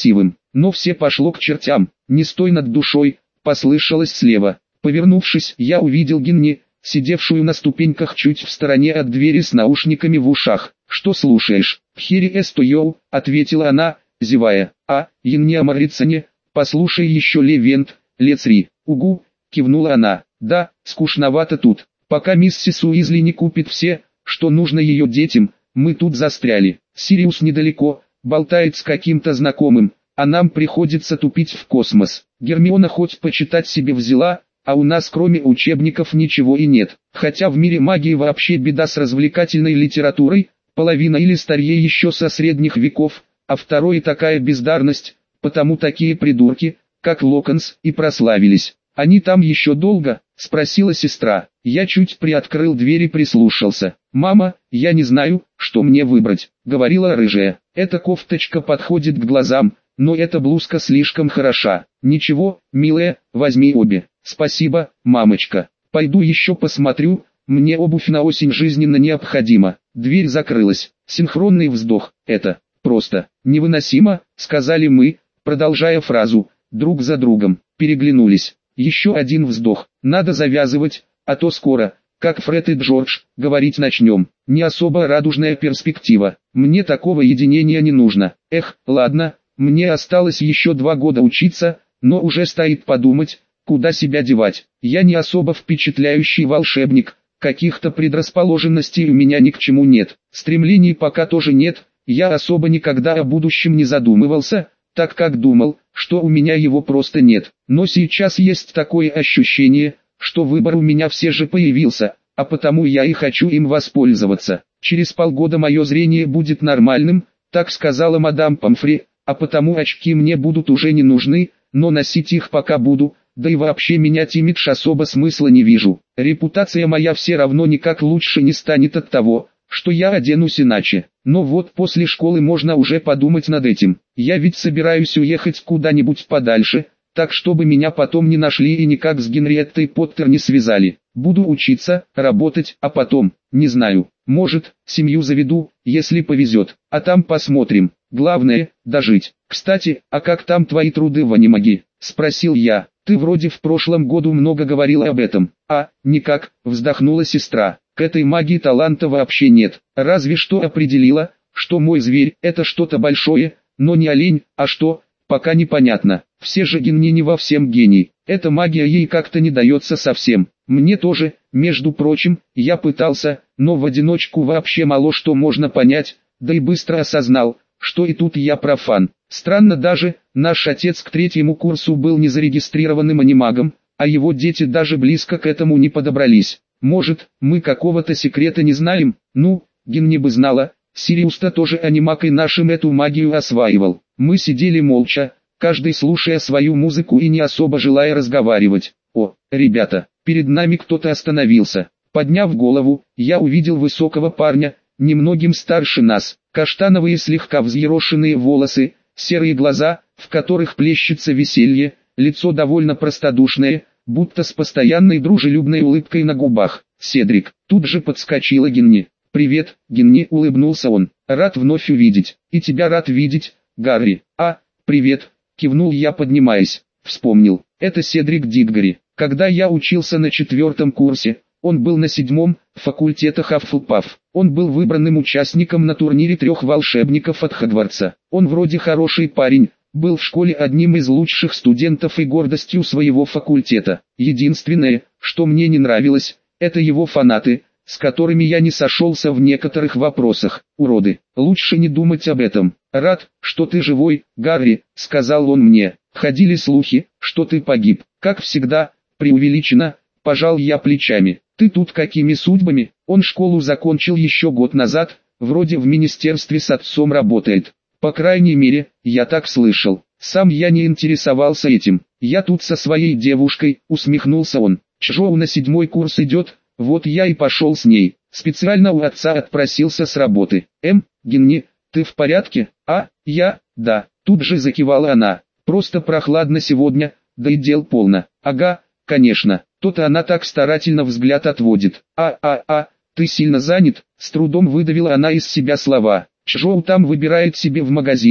но все пошло к чертям, не стой над душой, послышалось слева. Повернувшись, я увидел Гинни, сидевшую на ступеньках чуть в стороне от двери с наушниками в ушах. «Что слушаешь?» «Хири эстойоу», — ответила она, зевая. «А, Гинни Амарицане, послушай еще Левент, Лецри». «Угу», — кивнула она. «Да, скучновато тут. Пока миссис Уизли не купит все, что нужно ее детям, мы тут застряли. Сириус недалеко, болтает с каким-то знакомым, а нам приходится тупить в космос. Гермиона хоть почитать себе взяла, а у нас кроме учебников ничего и нет. Хотя в мире магии вообще беда с развлекательной литературой, половина или старье еще со средних веков, а второй и такая бездарность, потому такие придурки, как Локонс, и прославились. «Они там еще долго?» – спросила сестра. Я чуть приоткрыл дверь и прислушался. «Мама, я не знаю, что мне выбрать», – говорила рыжая. «Эта кофточка подходит к глазам, но эта блузка слишком хороша». «Ничего, милая, возьми обе». «Спасибо, мамочка. Пойду еще посмотрю, мне обувь на осень жизненно необходима». Дверь закрылась. Синхронный вздох. «Это просто невыносимо», – сказали мы, продолжая фразу, друг за другом. Переглянулись. Еще один вздох. «Надо завязывать, а то скоро, как Фред и Джордж, говорить начнем». Не особо радужная перспектива. Мне такого единения не нужно. Эх, ладно, мне осталось еще два года учиться, но уже стоит подумать, куда себя девать. Я не особо впечатляющий волшебник, каких-то предрасположенностей у меня ни к чему нет. Стремлений пока тоже нет, я особо никогда о будущем не задумывался, так как думал, что у меня его просто нет. Но сейчас есть такое ощущение, что выбор у меня все же появился, а потому я и хочу им воспользоваться. Через полгода мое зрение будет нормальным, так сказала мадам Помфри, а потому очки мне будут уже не нужны, но носить их пока буду, да и вообще менять имидж особо смысла не вижу. Репутация моя все равно никак лучше не станет от того, что я оденусь иначе. Но вот после школы можно уже подумать над этим. Я ведь собираюсь уехать куда-нибудь подальше, так чтобы меня потом не нашли и никак с Генриеттой Поттер не связали. Буду учиться, работать, а потом, не знаю, может, семью заведу, если повезет, а там посмотрим. Главное, дожить. Кстати, а как там твои труды в анимаге? Спросил я. Ты вроде в прошлом году много говорила об этом. А, никак, вздохнула сестра. К этой магии таланта вообще нет. Разве что определила, что мой зверь – это что-то большое, но не олень, а что, пока непонятно. Все же Гинни не во всем гений. Эта магия ей как-то не дается совсем. Мне тоже, между прочим, я пытался, но в одиночку вообще мало что можно понять, да и быстро осознал, что и тут я профан. Странно даже, наш отец к третьему курсу был не зарегистрированным анимагом, а его дети даже близко к этому не подобрались. Может, мы какого-то секрета не знаем? Ну, Гинни бы знала, Сириус-то тоже анимак и нашим эту магию осваивал. Мы сидели молча, каждый слушая свою музыку и не особо желая разговаривать. О, ребята, перед нами кто-то остановился. Подняв голову, я увидел высокого парня, немногим старше нас, каштановые слегка взъерошенные волосы, серые глаза, в которых плещется веселье, лицо довольно простодушное, будто с постоянной дружелюбной улыбкой на губах. «Седрик», тут же подскочила Гинни. «Привет, Гинни», улыбнулся он, «рад вновь увидеть». «И тебя рад видеть, Гарри». «А, привет», кивнул я, поднимаясь. Вспомнил, это Седрик Диггори. Когда я учился на четвертом курсе, он был на седьмом, факультета Хаффлпаф. Он был выбранным участником на турнире трех волшебников от Хогвартса. Он вроде хороший парень, был в школе одним из лучших студентов и гордостью своего факультета. Единственное, что мне не нравилось, это его фанаты, с которыми я не сошелся в некоторых вопросах. Уроды, лучше не думать об этом. «Рад, что ты живой, Гарри», — сказал он мне. «Ходили слухи, что ты погиб. Как всегда, преувеличено», — пожал я плечами. «Ты тут какими судьбами?» Он школу закончил еще год назад, вроде в министерстве с отцом работает. По крайней мере, я так слышал. Сам я не интересовался этим. Я тут со своей девушкой, усмехнулся он. Чжоу на седьмой курс идет, вот я и пошел с ней. Специально у отца отпросился с работы. Эм, Гинни, ты в порядке? А, я, да. Тут же закивала она. Просто прохладно сегодня, да и дел полно. Ага, конечно. То-то она так старательно взгляд отводит. А-а-а, ты сильно занят? С трудом выдавила она из себя слова. Чжоу там выбирает себе в магазине,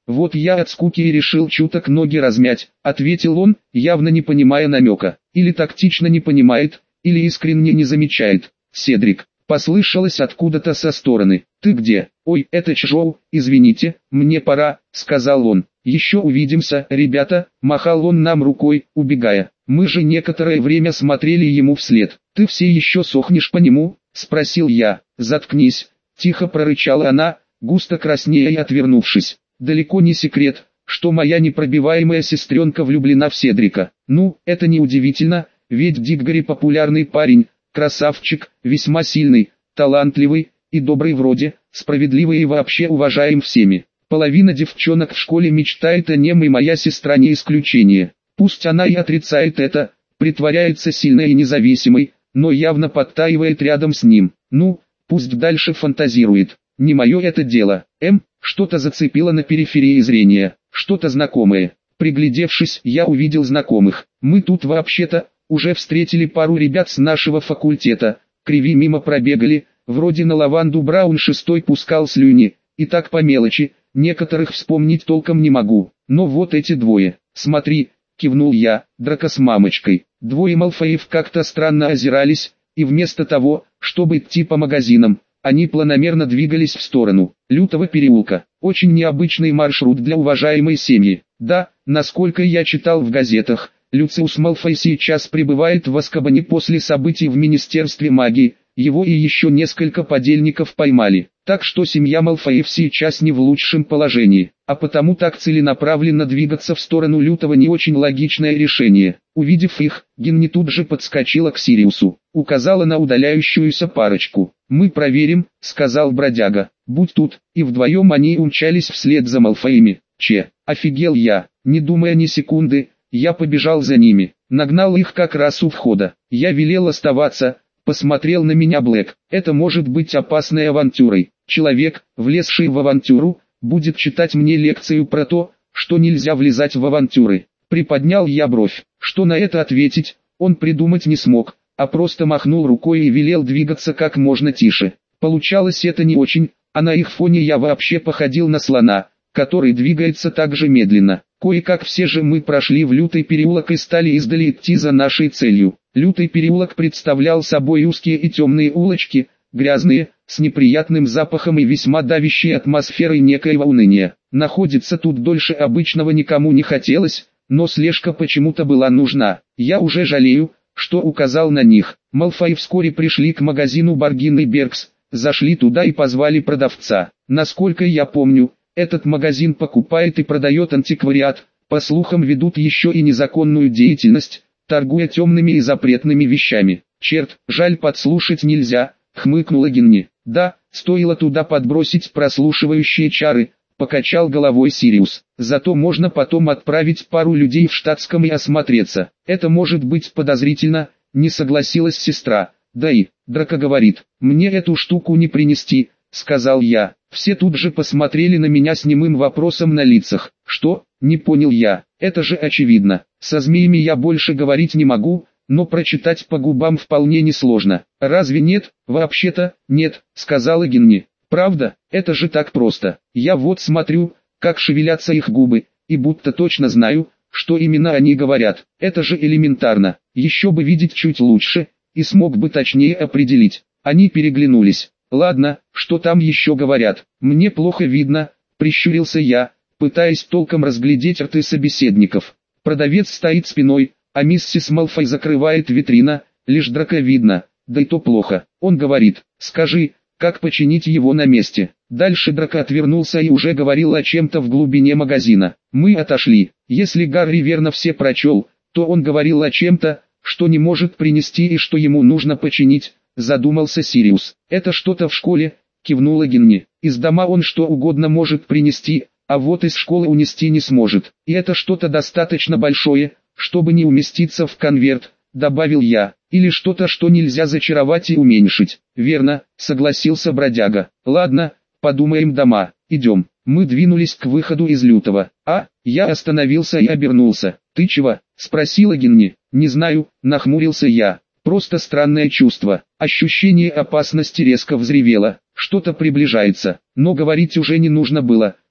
Вот я от скуки и решил чуток ноги размять, ответил он, явно не понимая намека. Или тактично не понимает, или искренне не замечает. Седрик, послышалось откуда-то со стороны. Ты где? Ой, это Чжоу, извините, мне пора, сказал он. Еще увидимся, ребята, махал он нам рукой, убегая. Мы же некоторое время смотрели ему вслед. Ты все еще сохнешь по нему? Спросил я. Заткнись, тихо прорычала она, густо краснея и отвернувшись. Далеко не секрет, что моя непробиваемая сестренка влюблена в Седрика. Ну, это не удивительно, ведь Диггори популярный парень, красавчик, весьма сильный, талантливый и добрый вроде, справедливый и вообще уважаем всеми. Половина девчонок в школе мечтает о нем, и моя сестра не исключение. Пусть она и отрицает это, притворяется сильной и независимой, но явно подтаивает рядом с ним. Ну, пусть дальше фантазирует. Не мое это дело. М, что-то зацепило на периферии зрения, что-то знакомое. Приглядевшись, я увидел знакомых. Мы тут вообще-то уже встретили пару ребят с нашего факультета. Криви мимо пробегали, вроде на Лаванду Браун шестой пускал слюни, и так по мелочи, некоторых вспомнить толком не могу. Но вот эти двое, смотри, кивнул я, Драко с мамочкой. Двое Малфоев как-то странно озирались, и вместо того, чтобы идти по магазинам, они планомерно двигались в сторону Лютого переулка. Очень необычный маршрут для уважаемой семьи. Да, насколько я читал в газетах, Люциус Малфой сейчас пребывает в Азкабане после событий в Министерстве магии, его и еще несколько подельников поймали. Так что семья Малфоев сейчас не в лучшем положении, а потому так целенаправленно двигаться в сторону Лютого не очень логичное решение. Увидев их, Гинни тут же подскочила к Сириусу, указала на удаляющуюся парочку. «Мы проверим», — сказал бродяга, — «будь тут», и вдвоем они умчались вслед за Малфоями. Че, офигел я, не думая ни секунды, я побежал за ними, нагнал их как раз у входа. Я велел оставаться, посмотрел на меня Блэк. Это может быть опасной авантюрой. Человек, влезший в авантюру, будет читать мне лекцию про то, что нельзя влезать в авантюры. Приподнял я бровь. Что на это ответить, он придумать не смог, а просто махнул рукой и велел двигаться как можно тише. Получалось это не очень, а на их фоне я вообще походил на слона, который двигается так же медленно. Кое-как все же мы прошли в Лютый переулок и стали издали идти за нашей целью. Лютый переулок представлял собой узкие и темные улочки, грязные, с неприятным запахом и весьма давящей атмосферой некоего уныния. Находиться тут дольше обычного никому не хотелось, но слежка почему-то была нужна. Я уже жалею, что указал на них. Малфои вскоре пришли к магазину Баргин и Беркс, зашли туда и позвали продавца. Насколько я помню, этот магазин покупает и продает антиквариат, по слухам ведут еще и незаконную деятельность, торгуя темными и запретными вещами. Черт, жаль, подслушать нельзя, хмыкнула Гинни. Да, стоило туда подбросить прослушивающие чары, покачал головой Сириус. Зато можно потом отправить пару людей в штатском и осмотреться. Это может быть подозрительно, не согласилась сестра. Да и, Драко говорит, мне эту штуку не принести, сказал я. Все тут же посмотрели на меня с немым вопросом на лицах. Что? Не понял я. Это же очевидно. Со змеями я больше говорить не могу, но прочитать по губам вполне несложно. Разве нет? Вообще-то, нет, сказала Гинни. Правда? Это же так просто. Я вот смотрю, как шевелятся их губы, и будто точно знаю, что именно они говорят. Это же элементарно. Еще бы видеть чуть лучше, и смог бы точнее определить. Они переглянулись. Ладно, что там еще говорят? Мне плохо видно, прищурился я, пытаясь толком разглядеть рты собеседников. Продавец стоит спиной, а миссис Малфой закрывает витрина, лишь Драко видно, да и то плохо. Он говорит, скажи, как починить его на месте. Дальше Драко отвернулся и уже говорил о чем-то в глубине магазина. Мы отошли. Если Гарри верно все прочел, то он говорил о чем-то, что не может принести и что ему нужно починить. Задумался Сириус. Это что-то в школе, кивнула Гинни. Из дома он что угодно может принести, а вот из школы унести не сможет. И это что-то достаточно большое, чтобы не уместиться в конверт, добавил я. Или что-то, что нельзя зачаровать и уменьшить. Верно, согласился бродяга. Ладно, подумаем дома. Идем. Мы двинулись к выходу из Лютого. А, я остановился и обернулся. Ты чего? Спросила Гинни. Не знаю, нахмурился я. Просто странное чувство. Ощущение опасности резко взревело. Что-то приближается. Но говорить уже не нужно было,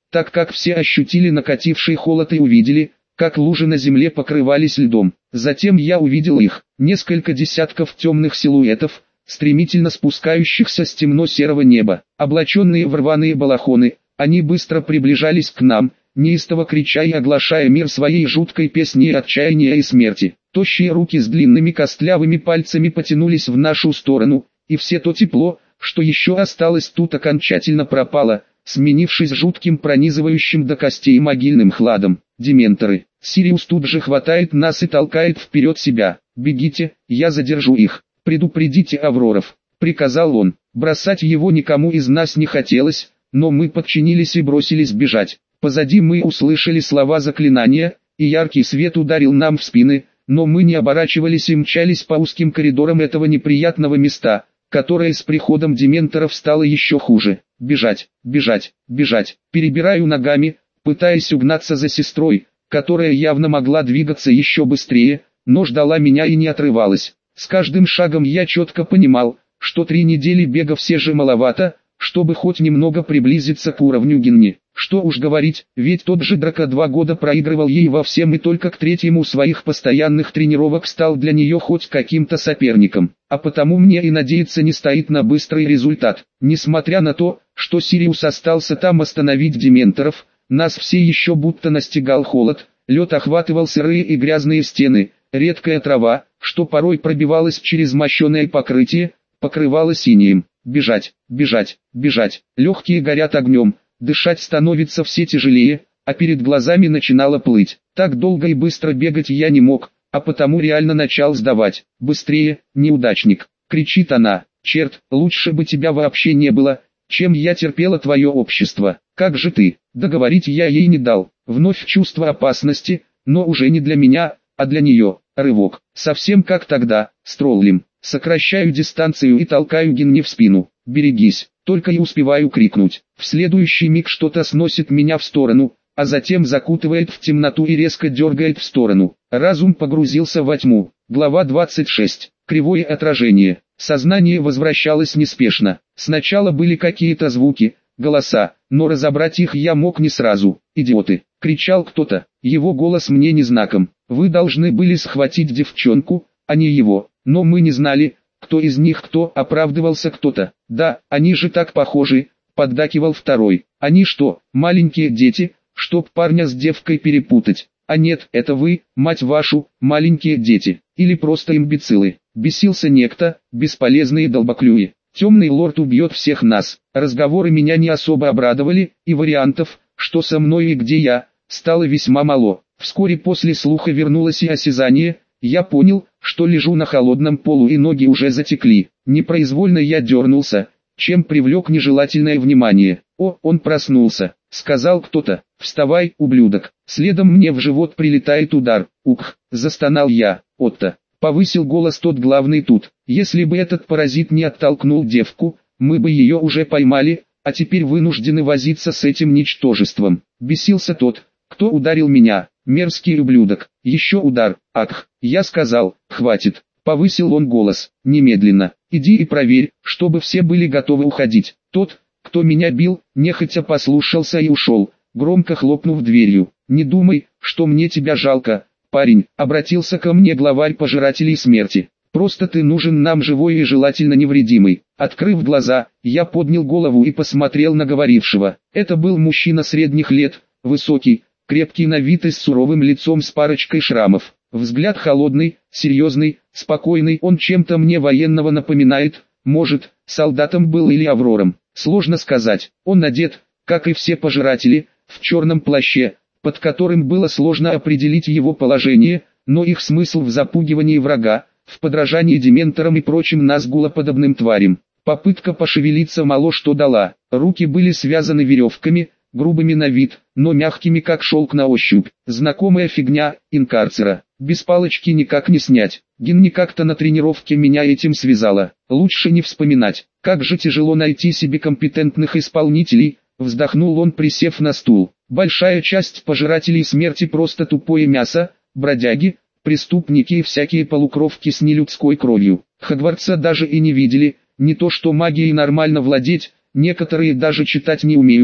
так как все ощутили накативший холод и увидели, как лужи на земле покрывались льдом. Затем я увидел их, несколько десятков темных силуэтов, стремительно спускающихся с темно-серого неба, облаченные в рваные балахоны. Они быстро приближались к нам, неистово крича и оглашая мир своей жуткой песней отчаяния и смерти. Тощие руки с длинными костлявыми пальцами потянулись в нашу сторону, и все то тепло, что еще осталось тут, окончательно пропало, сменившись жутким пронизывающим до костей могильным хладом. Дементоры. Сириус тут же хватает нас и толкает вперед себя. «Бегите, я задержу их. Предупредите Авроров», — приказал он. Бросать его никому из нас не хотелось, но мы подчинились и бросились бежать. Позади мы услышали слова заклинания, и яркий свет ударил нам в спины, но мы не оборачивались и мчались по узким коридорам этого неприятного места, которое с приходом дементоров стало еще хуже. Бежать, бежать, бежать. Перебираю ногами, пытаясь угнаться за сестрой, которая явно могла двигаться еще быстрее, но ждала меня и не отрывалась. С каждым шагом я четко понимал, что три недели бега все же маловато, чтобы хоть немного приблизиться к уровню Генни. Что уж говорить, ведь тот же Драко два года проигрывал ей во всем и только к третьему своих постоянных тренировок стал для нее хоть каким-то соперником. А потому мне и надеяться не стоит на быстрый результат. Несмотря на то, что Сириус остался там остановить дементоров, нас все еще будто настигал холод, лед охватывал сырые и грязные стены, редкая трава, что порой пробивалась через мощеное покрытие, покрывала синим. Бежать, бежать, бежать, легкие горят огнем, дышать становится все тяжелее, а перед глазами начинало плыть. Так долго и быстро бегать я не мог, а потому реально начал сдавать. «Быстрее, неудачник!» — кричит она. «Черт, лучше бы тебя вообще не было, чем я терпела твое общество. Как же ты?» Договорить я ей не дал. Вновь чувство опасности, но уже не для меня, а для нее. Рывок. Совсем как тогда, с троллем. Сокращаю дистанцию и толкаю Генни в спину. «Берегись!» Только и успеваю крикнуть. В следующий миг что-то сносит меня в сторону, а затем закутывает в темноту и резко дергает в сторону. Разум погрузился во тьму. Глава двадцать шесть. Кривое отражение. Сознание возвращалось неспешно. Сначала были какие-то звуки, голоса, но разобрать их я мог не сразу. «Идиоты!» — кричал кто-то. Его голос мне не знаком. «Вы должны были схватить девчонку, а не его». Но мы не знали, кто из них кто, оправдывался кто-то. «Да, они же так похожи», — поддакивал второй. «Они что, маленькие дети, чтоб парня с девкой перепутать? А нет, это вы, мать вашу, маленькие дети, или просто имбецилы». Бесился некто, бесполезные долбоклюи. «Темный лорд убьет всех нас». Разговоры меня не особо обрадовали, и вариантов, что со мной и где я, стало весьма мало. Вскоре после слуха вернулось и осязание. Я понял, что лежу на холодном полу и ноги уже затекли. Непроизвольно я дернулся, чем привлек нежелательное внимание. «О, он проснулся», — сказал кто-то. «Вставай, ублюдок». Следом мне в живот прилетает удар. «Ух», — застонал я. «Отто», — повысил голос тот главный тут. «Если бы этот паразит не оттолкнул девку, мы бы ее уже поймали, а теперь вынуждены возиться с этим ничтожеством». Бесился тот, кто ударил меня. «Мерзкий ублюдок». Еще удар. «Ах». Я сказал, «Хватит». Повысил он голос. «Немедленно. Иди и проверь, чтобы все были готовы уходить». Тот, кто меня бил, нехотя послушался и ушел, громко хлопнув дверью. «Не думай, что мне тебя жалко, парень», — обратился ко мне главарь пожирателей смерти. «Просто ты нужен нам живой и желательно невредимый». Открыв глаза, я поднял голову и посмотрел на говорившего. Это был мужчина средних лет, высокий, крепкий на вид и с суровым лицом с парочкой шрамов. Взгляд холодный, серьезный, спокойный, он чем-то мне военного напоминает, может, солдатом был или аврором. Сложно сказать. Он одет, как и все пожиратели, в черном плаще, под которым было сложно определить его положение, но их смысл в запугивании врага, в подражании дементорам и прочим назгулоподобным тварям. Попытка пошевелиться мало что дала. Руки были связаны веревками, грубыми на вид, но мягкими как шелк на ощупь. Знакомая фигня, инкарцера. Без палочки никак не снять. Генни как-то на тренировке меня этим связала. Лучше не вспоминать. Как же тяжело найти себе компетентных исполнителей, вздохнул он, присев на стул. Большая часть пожирателей смерти просто тупое мясо, бродяги, преступники и всякие полукровки с нелюдской кровью. Хогвартса даже и не видели, не то что магией нормально владеть, некоторые даже читать не умеют,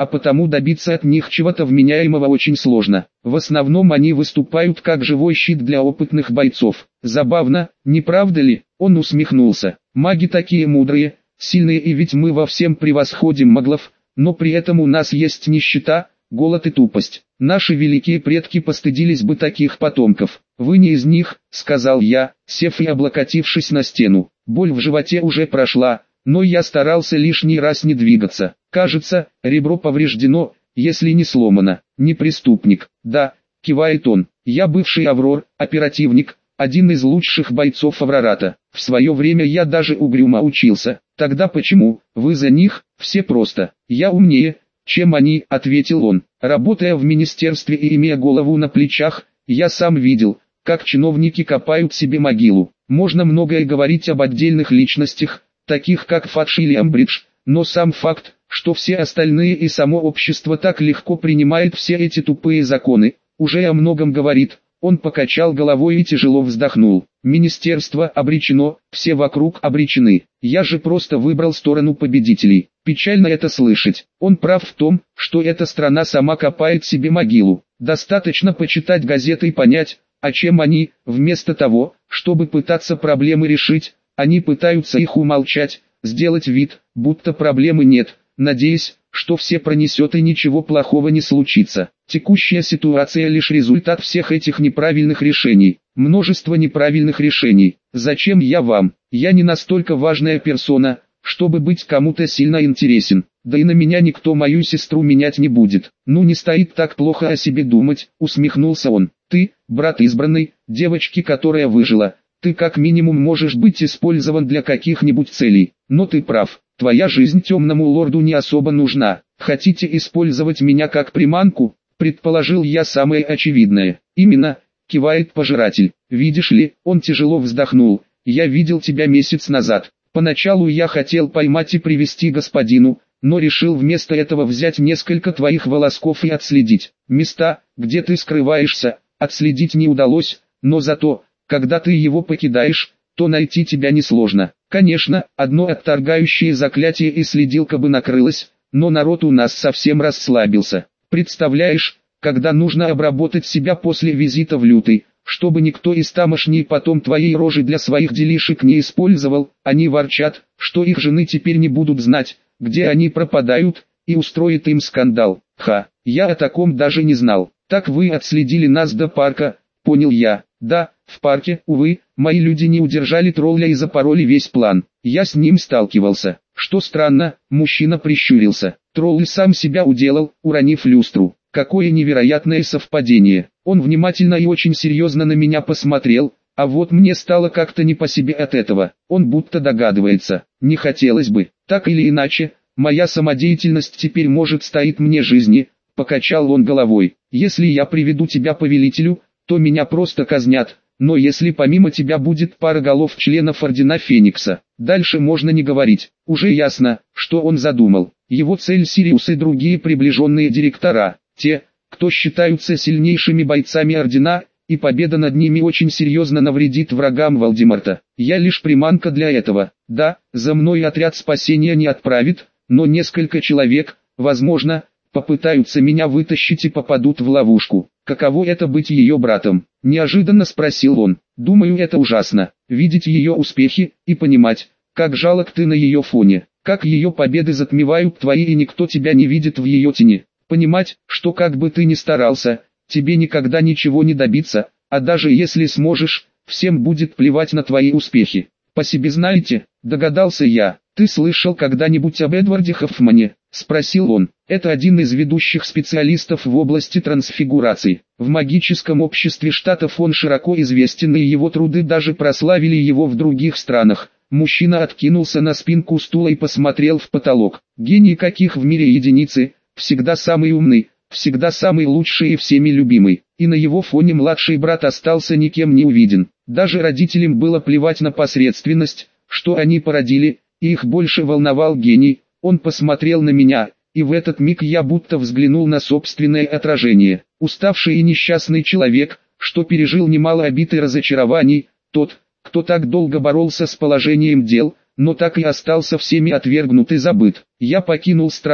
а потому добиться от них чего-то вменяемого очень сложно. В основном они выступают как живой щит для опытных бойцов. Забавно, не правда ли? Он усмехнулся. Маги такие мудрые, сильные, и ведь мы во всем превосходим маглов, но при этом у нас есть нищета, голод и тупость. Наши великие предки постыдились бы таких потомков. Вы не из них, сказал я, сев и облокотившись на стену. Боль в животе уже прошла, но я старался лишний раз не двигаться. Кажется, ребро повреждено, если не сломано. Не преступник. Да, кивает он. Я бывший Аврор, оперативник, один из лучших бойцов Аврората. В свое время я даже угрюмо учился. Тогда почему? Вы за них? Все просто. Я умнее, чем они, ответил он. Работая в министерстве и имея голову на плечах, я сам видел, как чиновники копают себе могилу. Можно многое говорить об отдельных личностях, таких как Фадж или Амбридж, но сам факт, что все остальные и само общество так легко принимает все эти тупые законы, уже о многом говорит. Он покачал головой и тяжело вздохнул. Министерство обречено, все вокруг обречены. Я же просто выбрал сторону победителей. Печально это слышать. Он прав в том, что эта страна сама копает себе могилу. Достаточно почитать газеты и понять, о чем они, вместо того, чтобы пытаться проблемы решить, они пытаются их умолчать, сделать вид, будто проблемы нет, надеясь, что все пронесет и ничего плохого не случится. Текущая ситуация лишь результат всех этих неправильных решений. Множество неправильных решений. Зачем я вам? Я не настолько важная персона, чтобы быть кому-то сильно интересен. Да и на меня никто мою сестру менять не будет. Ну не стоит так плохо о себе думать, усмехнулся он. Ты, брат избранный, девочки, которая выжила. Ты как минимум можешь быть использован для каких-нибудь целей. Но ты прав. Твоя жизнь темному лорду не особо нужна. Хотите использовать меня как приманку? Предположил я самое очевидное. Именно, кивает пожиратель. Видишь ли, он тяжело вздохнул. Я видел тебя месяц назад. Поначалу я хотел поймать и привести господину, но решил вместо этого взять несколько твоих волосков и отследить. Места, где ты скрываешься, отследить не удалось, но зато, когда ты его покидаешь, то найти тебя несложно. Конечно, одно отторгающее заклятие и следилка бы накрылось, но народ у нас совсем расслабился. Представляешь, когда нужно обработать себя после визита в Лютый, чтобы никто из тамошней потом твоей рожи для своих делишек не использовал, они ворчат, что их жены теперь не будут знать, где они пропадают, и устроит им скандал. Ха, я о таком даже не знал. Так вы отследили нас до парка, понял я. Да, в парке, увы, мои люди не удержали тролля и запороли весь план. Я с ним сталкивался. Что странно, мужчина прищурился. Тролль сам себя уделал, уронив люстру. Какое невероятное совпадение. Он внимательно и очень серьезно на меня посмотрел, а вот мне стало как-то не по себе от этого. Он будто догадывается. Не хотелось бы. Так или иначе, моя самодеятельность теперь может стоить мне жизни, покачал он головой. Если я приведу тебя повелителю, то меня просто казнят, но если помимо тебя будет пара голов членов Ордена Феникса, дальше можно не говорить. Уже ясно, что он задумал. Его цель Сириус и другие приближенные директора, те, кто считаются сильнейшими бойцами Ордена, и победа над ними очень серьезно навредит врагам Волдеморта. Я лишь приманка для этого. Да, за мной отряд спасения не отправит, но несколько человек, возможно, попытаются меня вытащить и попадут в ловушку. Каково это быть ее братом? Неожиданно спросил он. Думаю, это ужасно. Видеть ее успехи и понимать, как жалок ты на ее фоне. Как ее победы затмевают твои и никто тебя не видит в ее тени. Понимать, что как бы ты ни старался, тебе никогда ничего не добиться, а даже если сможешь, всем будет плевать на твои успехи. По себе знаете, догадался я. Ты слышал когда-нибудь об Эдварде Хоффмане? Спросил он. Это один из ведущих специалистов в области трансфигурации. В магическом обществе штатов он широко известен, и его труды даже прославили его в других странах. Мужчина откинулся на спинку стула и посмотрел в потолок. Гений каких в мире единицы, всегда самый умный, всегда самый лучший и всеми любимый. И на его фоне младший брат остался никем не увиден. Даже родителям было плевать на посредственность, что они породили, и их больше волновал гений. Он посмотрел на меня, и в этот миг я будто взглянул на собственное отражение. Уставший и несчастный человек, что пережил немало обид и разочарований, тот, кто так долго боролся с положением дел, но так и остался всеми отвергнут и забыт. Я покинул страну,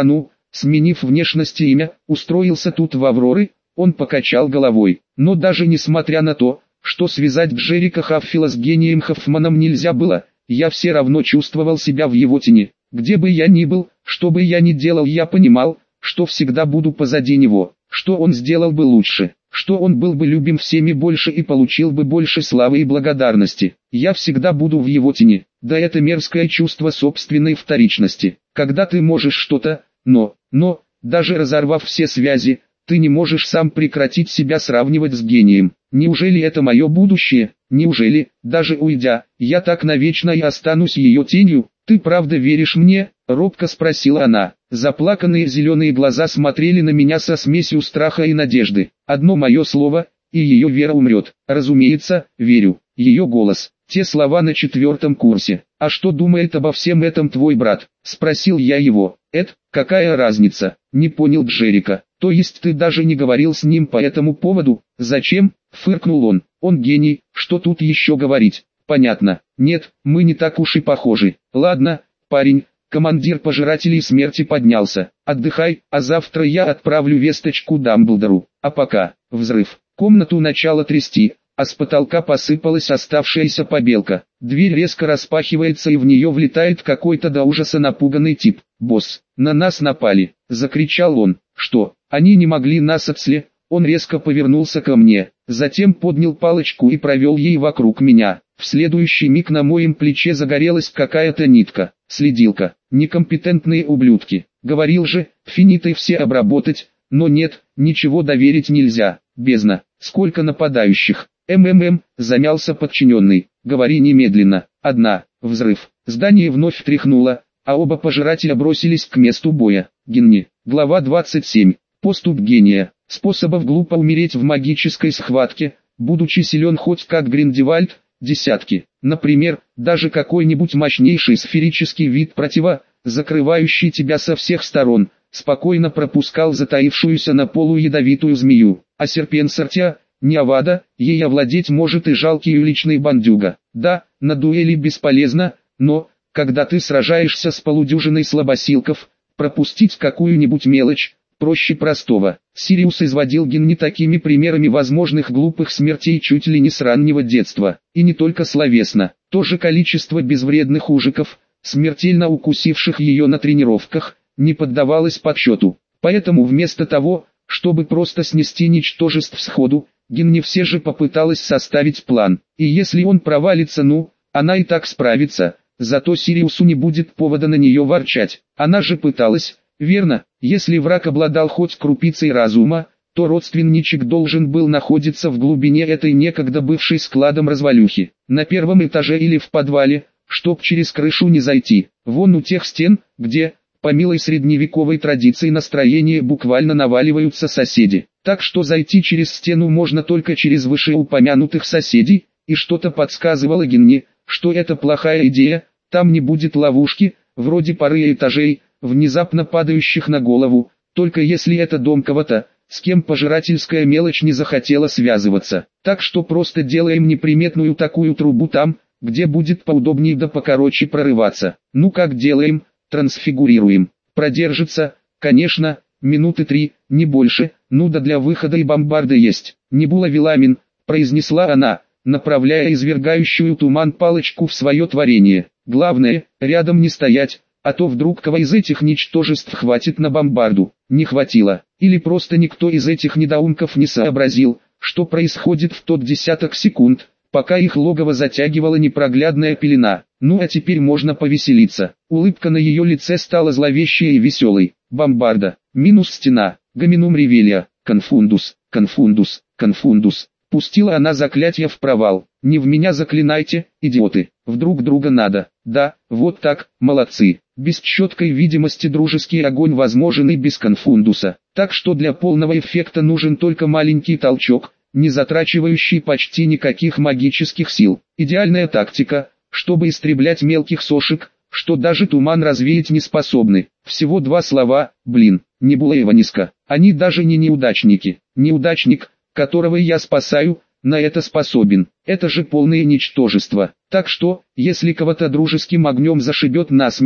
сменив внешность и имя, устроился тут в Авроры, он покачал головой. Но даже несмотря на то, что связать Джерика Хаффила с гением Хоффманом нельзя было, я все равно чувствовал себя в его тени. Где бы я ни был, что бы я ни делал, я понимал, что всегда буду позади него, что он сделал бы лучше, что он был бы любим всеми больше и получил бы больше славы и благодарности. Я всегда буду в его тени. Да, это мерзкое чувство собственной вторичности, когда ты можешь что-то, но, но, даже разорвав все связи, ты не можешь сам прекратить себя сравнивать с гением. Неужели это мое будущее? Неужели, даже уйдя, я так навечно и останусь ее тенью? Ты правда веришь мне? Робко спросила она. Заплаканные зеленые глаза смотрели на меня со смесью страха и надежды. Одно мое слово, и ее вера умрет. Разумеется, верю. Ее голос. Те слова на четвертом курсе. А что думает обо всем этом твой брат? Спросил я его. Эд, какая разница? Не понял Джерика. То есть ты даже не говорил с ним по этому поводу? Зачем? Фыркнул он. Он гений, что тут еще говорить? Понятно. Нет, мы не так уж и похожи. Ладно, парень. Командир пожирателей смерти поднялся. Отдыхай, а завтра я отправлю весточку Дамблдору. А пока, взрыв. Комнату начало трясти, а с потолка посыпалась оставшаяся побелка. Дверь резко распахивается и в нее влетает какой-то до ужаса напуганный тип. «Босс, на нас напали!» — закричал он. «Что, они не могли нас отследить?» Он резко повернулся ко мне, затем поднял палочку и провел ей вокруг меня. В следующий миг на моем плече загорелась какая-то нитка. Следилка. Некомпетентные ублюдки. Говорил же, финиты все обработать, но нет, ничего доверить нельзя. Бездна. Сколько нападающих. МММ, замялся подчиненный. Говори немедленно. Одна. Взрыв. Здание вновь тряхнуло, а оба пожирателя бросились к месту боя. Генни. Глава двадцать семь. Поступ гения. Способов глупо умереть в магической схватке, будучи силен хоть как Гриндевальд, десятки. Например, даже какой-нибудь мощнейший сферический вид протива, закрывающий тебя со всех сторон, спокойно пропускал затаившуюся на полу ядовитую змею. А серпенсортя, не авада, ей овладеть может и жалкий уличный бандюга. Да, на дуэли бесполезно, но, когда ты сражаешься с полудюжиной слабосилков, пропустить какую-нибудь мелочь проще простого. Сириус изводил Генни такими примерами возможных глупых смертей чуть ли не с раннего детства. И не только словесно. То же количество безвредных ужиков, смертельно укусивших ее на тренировках, не поддавалось подсчету. Поэтому вместо того, чтобы просто снести ничтожеств сходу, Генни все же попыталась составить план. И если он провалится, ну, она и так справится. Зато Сириусу не будет повода на нее ворчать. Она же пыталась. Верно, если враг обладал хоть крупицей разума, то родственничек должен был находиться в глубине этой некогда бывшей складом развалюхи, на первом этаже или в подвале, чтоб через крышу не зайти, вон у тех стен, где, по милой средневековой традиции настроения буквально наваливаются соседи. Так что зайти через стену можно только через вышеупомянутых соседей, и что-то подсказывало Генни, что это плохая идея, там не будет ловушки, вроде пары этажей, внезапно падающих на голову, только если это дом кого-то, с кем пожирательская мелочь не захотела связываться. Так что просто делаем неприметную такую трубу там, где будет поудобнее да покороче прорываться. Ну как делаем, трансфигурируем. Продержится, конечно, минуты три, не больше, ну да для выхода и бомбарды есть. Небула Виламин, произнесла она, направляя извергающую туман палочку в свое творение. Главное, рядом не стоять, а то вдруг кого из этих ничтожеств хватит на бомбарду. Не хватило, или просто никто из этих недоумков не сообразил, что происходит в тот десяток секунд, пока их логово затягивала непроглядная пелена. Ну а теперь можно повеселиться. Улыбка на ее лице стала зловещей и веселой. Бомбарда, минус стена, гоминум ревелия, конфундус, конфундус, конфундус. Пустила она заклятие в провал. Не в меня заклинайте, идиоты, вдруг друга надо. Да, вот так, молодцы. Без четкой видимости дружеский огонь возможен и без конфундуса. Так что для полного эффекта нужен только маленький толчок, не затрачивающий почти никаких магических сил. Идеальная тактика, чтобы истреблять мелких сошек, что даже туман развеять не способны. Всего два слова, блин, Небула Иваниска. Они даже не неудачники. Неудачник, которого я спасаю, на это способен. Это же полное ничтожество. Так что, если кого-то дружеским огнем зашибет насмерть,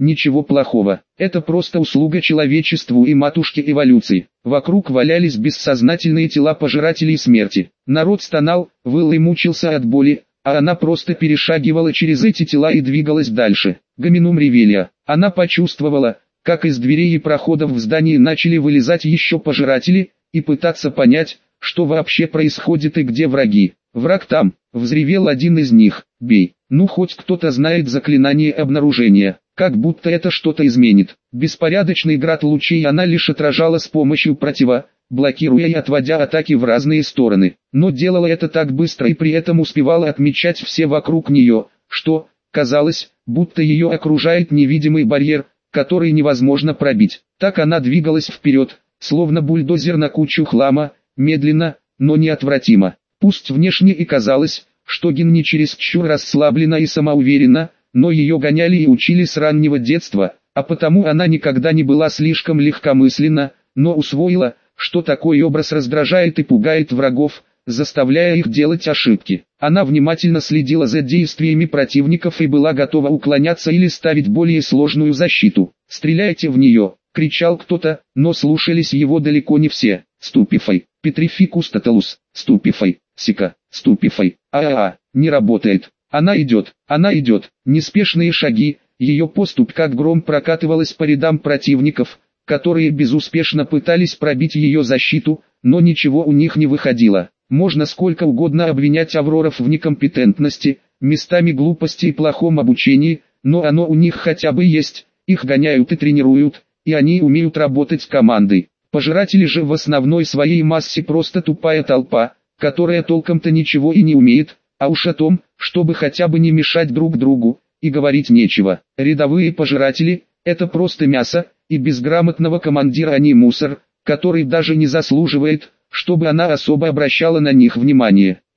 ничего плохого. Это просто услуга человечеству и матушке эволюции. Вокруг валялись бессознательные тела пожирателей смерти. Народ стонал, выл и мучился от боли, а она просто перешагивала через эти тела и двигалась дальше. Гоминум ревелия. Она почувствовала, как из дверей и проходов в здании начали вылезать еще пожиратели, и пытаться понять, что вообще происходит и где враги. «Враг там», — взревел один из них, — «бей». Ну хоть кто-то знает заклинание обнаружения, как будто это что-то изменит. Беспорядочный град лучей она лишь отражала с помощью протива, блокируя и отводя атаки в разные стороны. Но делала это так быстро и при этом успевала отмечать все вокруг нее, что, казалось, будто ее окружает невидимый барьер, который невозможно пробить. Так она двигалась вперед, словно бульдозер на кучу хлама, медленно, но неотвратимо. Пусть внешне и казалось, что Гин не чересчур расслаблена и самоуверена, но ее гоняли и учили с раннего детства, а потому она никогда не была слишком легкомысленна, но усвоила, что такой образ раздражает и пугает врагов, заставляя их делать ошибки. Она внимательно следила за действиями противников и была готова уклоняться или ставить более сложную защиту. «Стреляйте в нее!» — кричал кто-то, но слушались его далеко не все. «Ступифай, Петрификус тоталус, ступифай, сика, ступифай, а-а-а, не работает». Она идет, она идет, неспешные шаги, ее поступь как гром прокатывалась по рядам противников, которые безуспешно пытались пробить ее защиту, но ничего у них не выходило. Можно сколько угодно обвинять Авроров в некомпетентности, местами глупости и плохом обучении, но оно у них хотя бы есть, их гоняют и тренируют, и они умеют работать командой. Пожиратели же в основной своей массе просто тупая толпа, которая толком-то ничего и не умеет, а уж о том, чтобы хотя бы не мешать друг другу, и говорить нечего. Рядовые пожиратели – это просто мясо, и без грамотного командира они мусор, который даже не заслуживает, чтобы она особо обращала на них внимание.